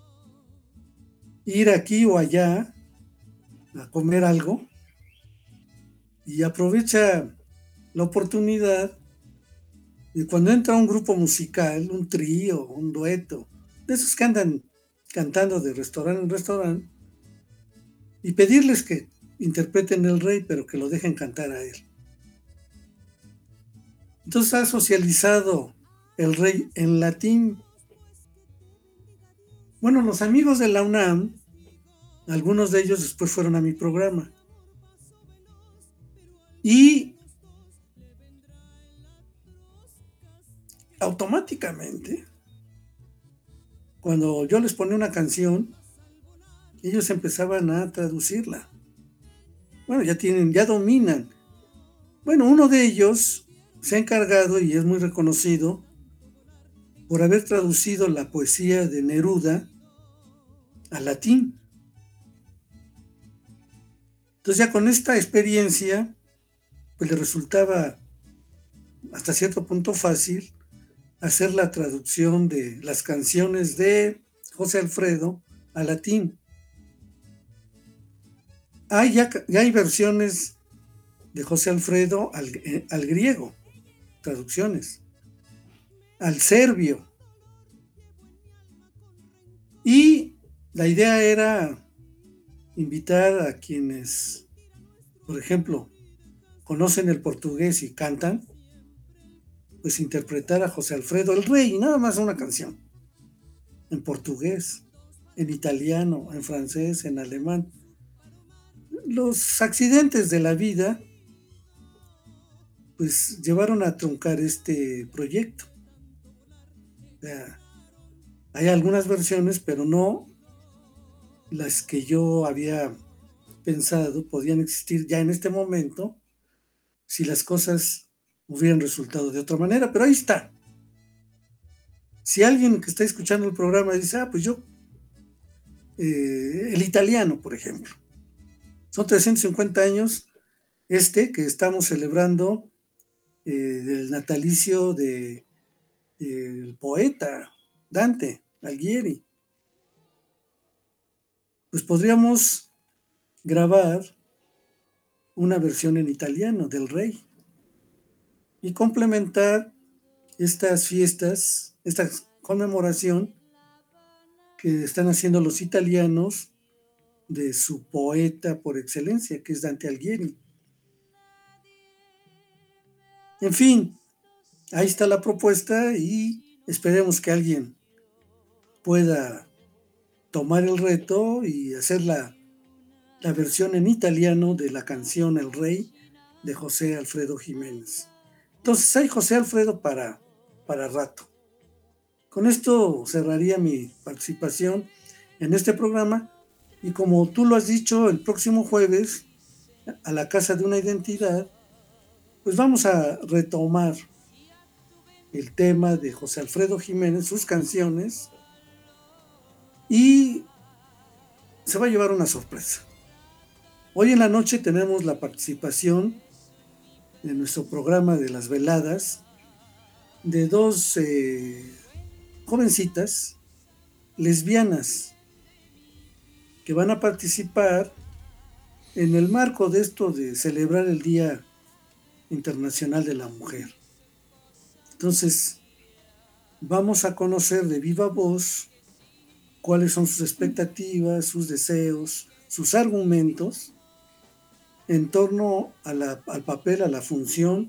ir aquí o allá a comer algo y aprovecha la oportunidad de cuando entra un grupo musical, un trío, un dueto, de esos que andan cantando de restaurante en restaurante, y pedirles que interpreten El Rey, pero que lo dejen cantar a él. Entonces ha socializado El Rey en latín. Bueno, los amigos de la UNAM, algunos de ellos después fueron a mi programa. Y automáticamente, cuando yo les ponía una canción, ellos empezaban a traducirla. Bueno, ya tienen, ya dominan. Bueno, uno de ellos se ha encargado y es muy reconocido por haber traducido la poesía de Neruda al latín. Entonces ya con esta experiencia, pues le resultaba hasta cierto punto fácil hacer la traducción de las canciones de José Alfredo al latín. Hay ya, ya hay versiones de José Alfredo al, eh, al griego, traducciones, al serbio. Y la idea era invitar a quienes, por ejemplo, conocen el portugués y cantan, pues interpretar a José Alfredo El Rey, nada más una canción, en portugués, en italiano, en francés, en alemán. Los accidentes de la vida pues llevaron a truncar este proyecto. O sea, hay algunas versiones, pero no las que yo había pensado podían existir ya en este momento si las cosas hubieran resultado de otra manera, pero ahí está. Si alguien que está escuchando el programa dice, ah, pues yo, eh, el italiano, por ejemplo, son trescientos cincuenta años este que estamos celebrando eh, del natalicio de, del poeta Dante Alighieri. Pues podríamos grabar una versión en italiano del Rey y complementar estas fiestas, esta conmemoración que están haciendo los italianos de su poeta por excelencia, que es Dante Alighieri. En fin, ahí está la propuesta y esperemos que alguien pueda tomar el reto y hacer la, la versión en italiano de la canción El Rey de José Alfredo Jiménez. Entonces hay José Alfredo para, para rato. Con esto cerraría mi participación en este programa y como tú lo has dicho, el próximo jueves a la Casa de una Identidad, pues vamos a retomar el tema de José Alfredo Jiménez, sus canciones, y se va a llevar una sorpresa. Hoy en la noche tenemos la participación en nuestro programa de las veladas de dos eh, jovencitas lesbianas que van a participar en el marco de esto de celebrar el Día Internacional de la Mujer. Entonces, vamos a conocer de viva voz cuáles son sus expectativas, sus deseos, sus argumentos en torno a la, al papel, a la función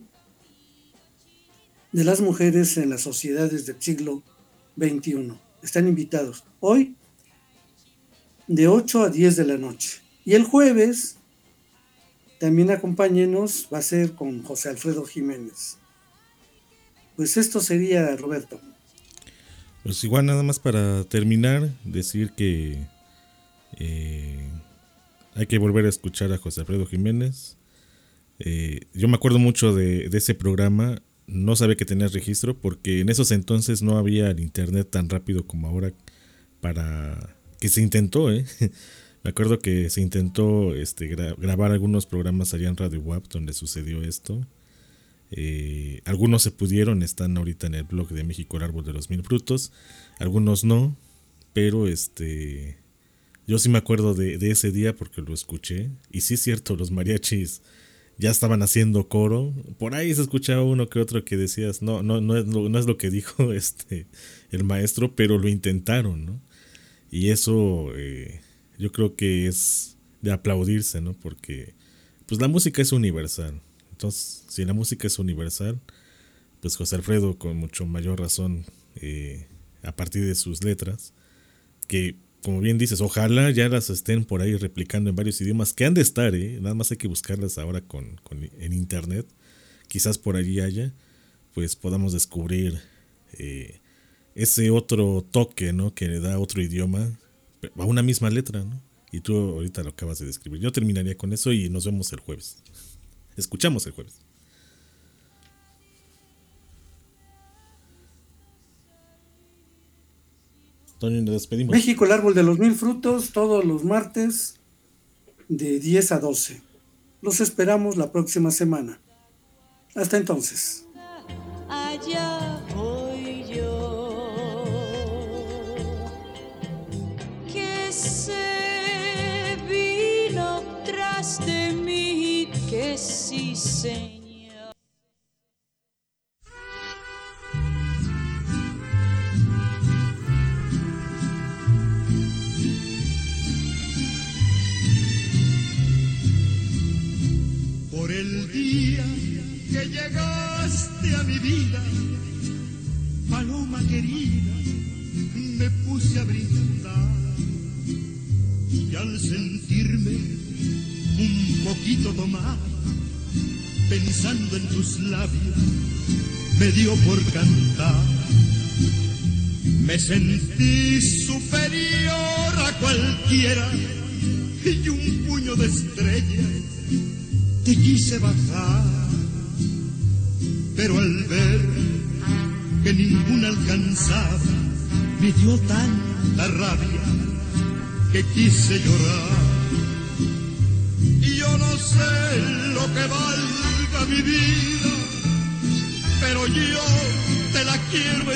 de las mujeres en las sociedades del siglo veintiuno. Están invitados hoy de ocho a diez de la noche. Y el jueves también acompáñenos, va a ser con José Alfredo Jiménez. Pues esto sería, Roberto. Pues igual nada más para terminar, decir que eh, hay que volver a escuchar a José Alfredo Jiménez. Eh, yo me acuerdo mucho de, de ese programa no sabía que tenías registro, porque en esos entonces no había el internet tan rápido como ahora, para que se intentó, ¿eh? Me acuerdo que se intentó este, gra- grabar algunos programas allá en Radio W A P donde sucedió esto. Eh, algunos se pudieron, están ahorita en el blog de México el Árbol de los Mil Frutos, algunos no, pero este yo sí me acuerdo de, de ese día porque lo escuché, y sí es cierto, los mariachis ya estaban haciendo coro, por ahí se escuchaba uno que otro que decías, no, no, no es lo, no es lo que dijo este el maestro, pero lo intentaron, ¿no? Y eso eh, yo creo que es de aplaudirse, ¿no? Porque pues la música es universal. Entonces, si la música es universal, pues José Alfredo con mucho mayor razón, eh, a partir de sus letras, que como bien dices, ojalá ya las estén por ahí replicando en varios idiomas, que han de estar, ¿eh? Nada más hay que buscarlas ahora con, con, en internet, quizás por allí haya, pues podamos descubrir eh, ese otro toque, ¿no? Que le da otro idioma a una misma letra, ¿no? Y tú ahorita lo acabas de describir. Yo terminaría con eso y nos vemos el jueves. Escuchamos el jueves. Toño, nos despedimos. México, el Árbol de los Mil Frutos, todos los martes de diez a doce. Los esperamos la próxima semana. Hasta entonces. Allá voy yo, que se vino tras de mí, que sí, señor. Por el día que llegaste a mi vida, paloma querida, me puse a brindar, y al sentirme un poquito tomado, pensando en tus labios, me dio por cantar. Me sentí superior a cualquiera, y un puño de estrellas te quise bajar, pero al ver que ninguna alcanzaba, me dio tanta rabia que quise llorar. Y yo no sé lo que valga mi vida, pero yo te la quiero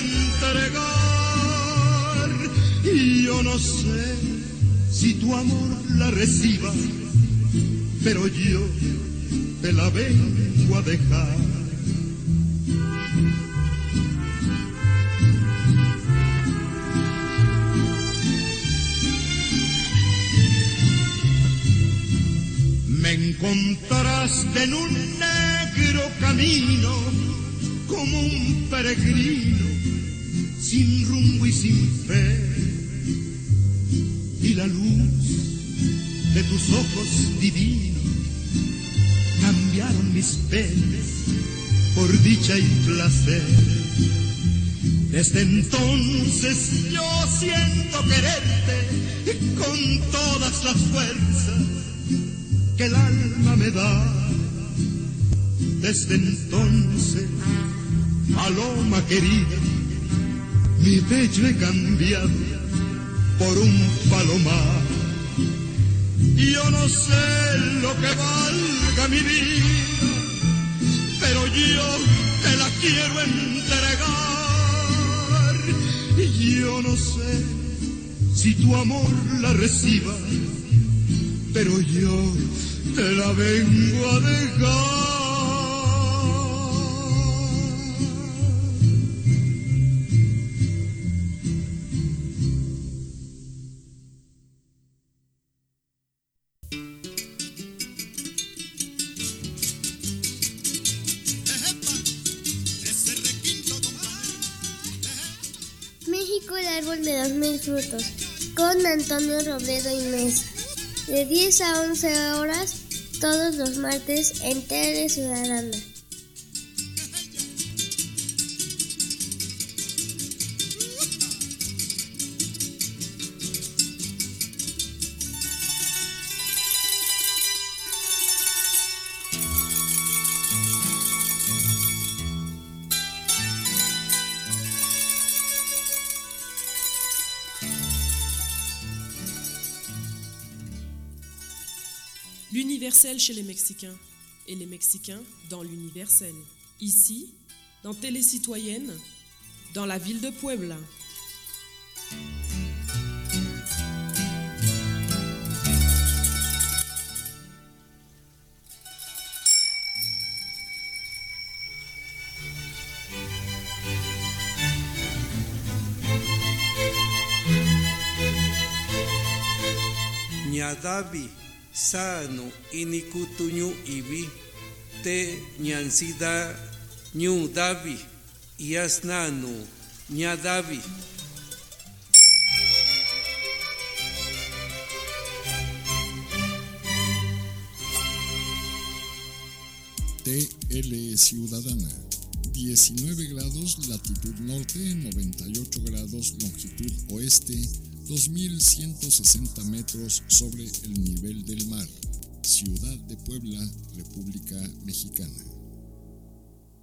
entregar. Y yo no sé si tu amor la reciba, pero yo te la vengo a dejar. Me encontraste en un negro camino, como un peregrino, sin rumbo y sin fe, y la luz de tus ojos divinos cambiaron mis penas por dicha y placer. Desde entonces yo siento quererte con todas las fuerzas que el alma me da. Desde entonces, paloma querida, mi pecho he cambiado por un palomar. Y yo no sé lo que valga mi vida, pero yo te la quiero entregar. Y yo no sé si tu amor la reciba, pero yo te la vengo a dejar. México, el Árbol de los Mil Frutos, con Antonio Robledo y Mesa, de diez a once horas, todos los martes en Tele Ciudadana. l'universel chez les Mexicains et les Mexicains dans l'universel. Ici, dans Télécitoyenne, dans la ville de Puebla. Ñadavi, sano, inikutuñu ibi, te ñansida, ñu davi, yasnanu, ñadavi. T L Ciudadana, diecinueve grados latitud norte, noventa y ocho grados longitud oeste, dos mil ciento sesenta metros sobre el nivel del mar. Ciudad de Puebla, República Mexicana.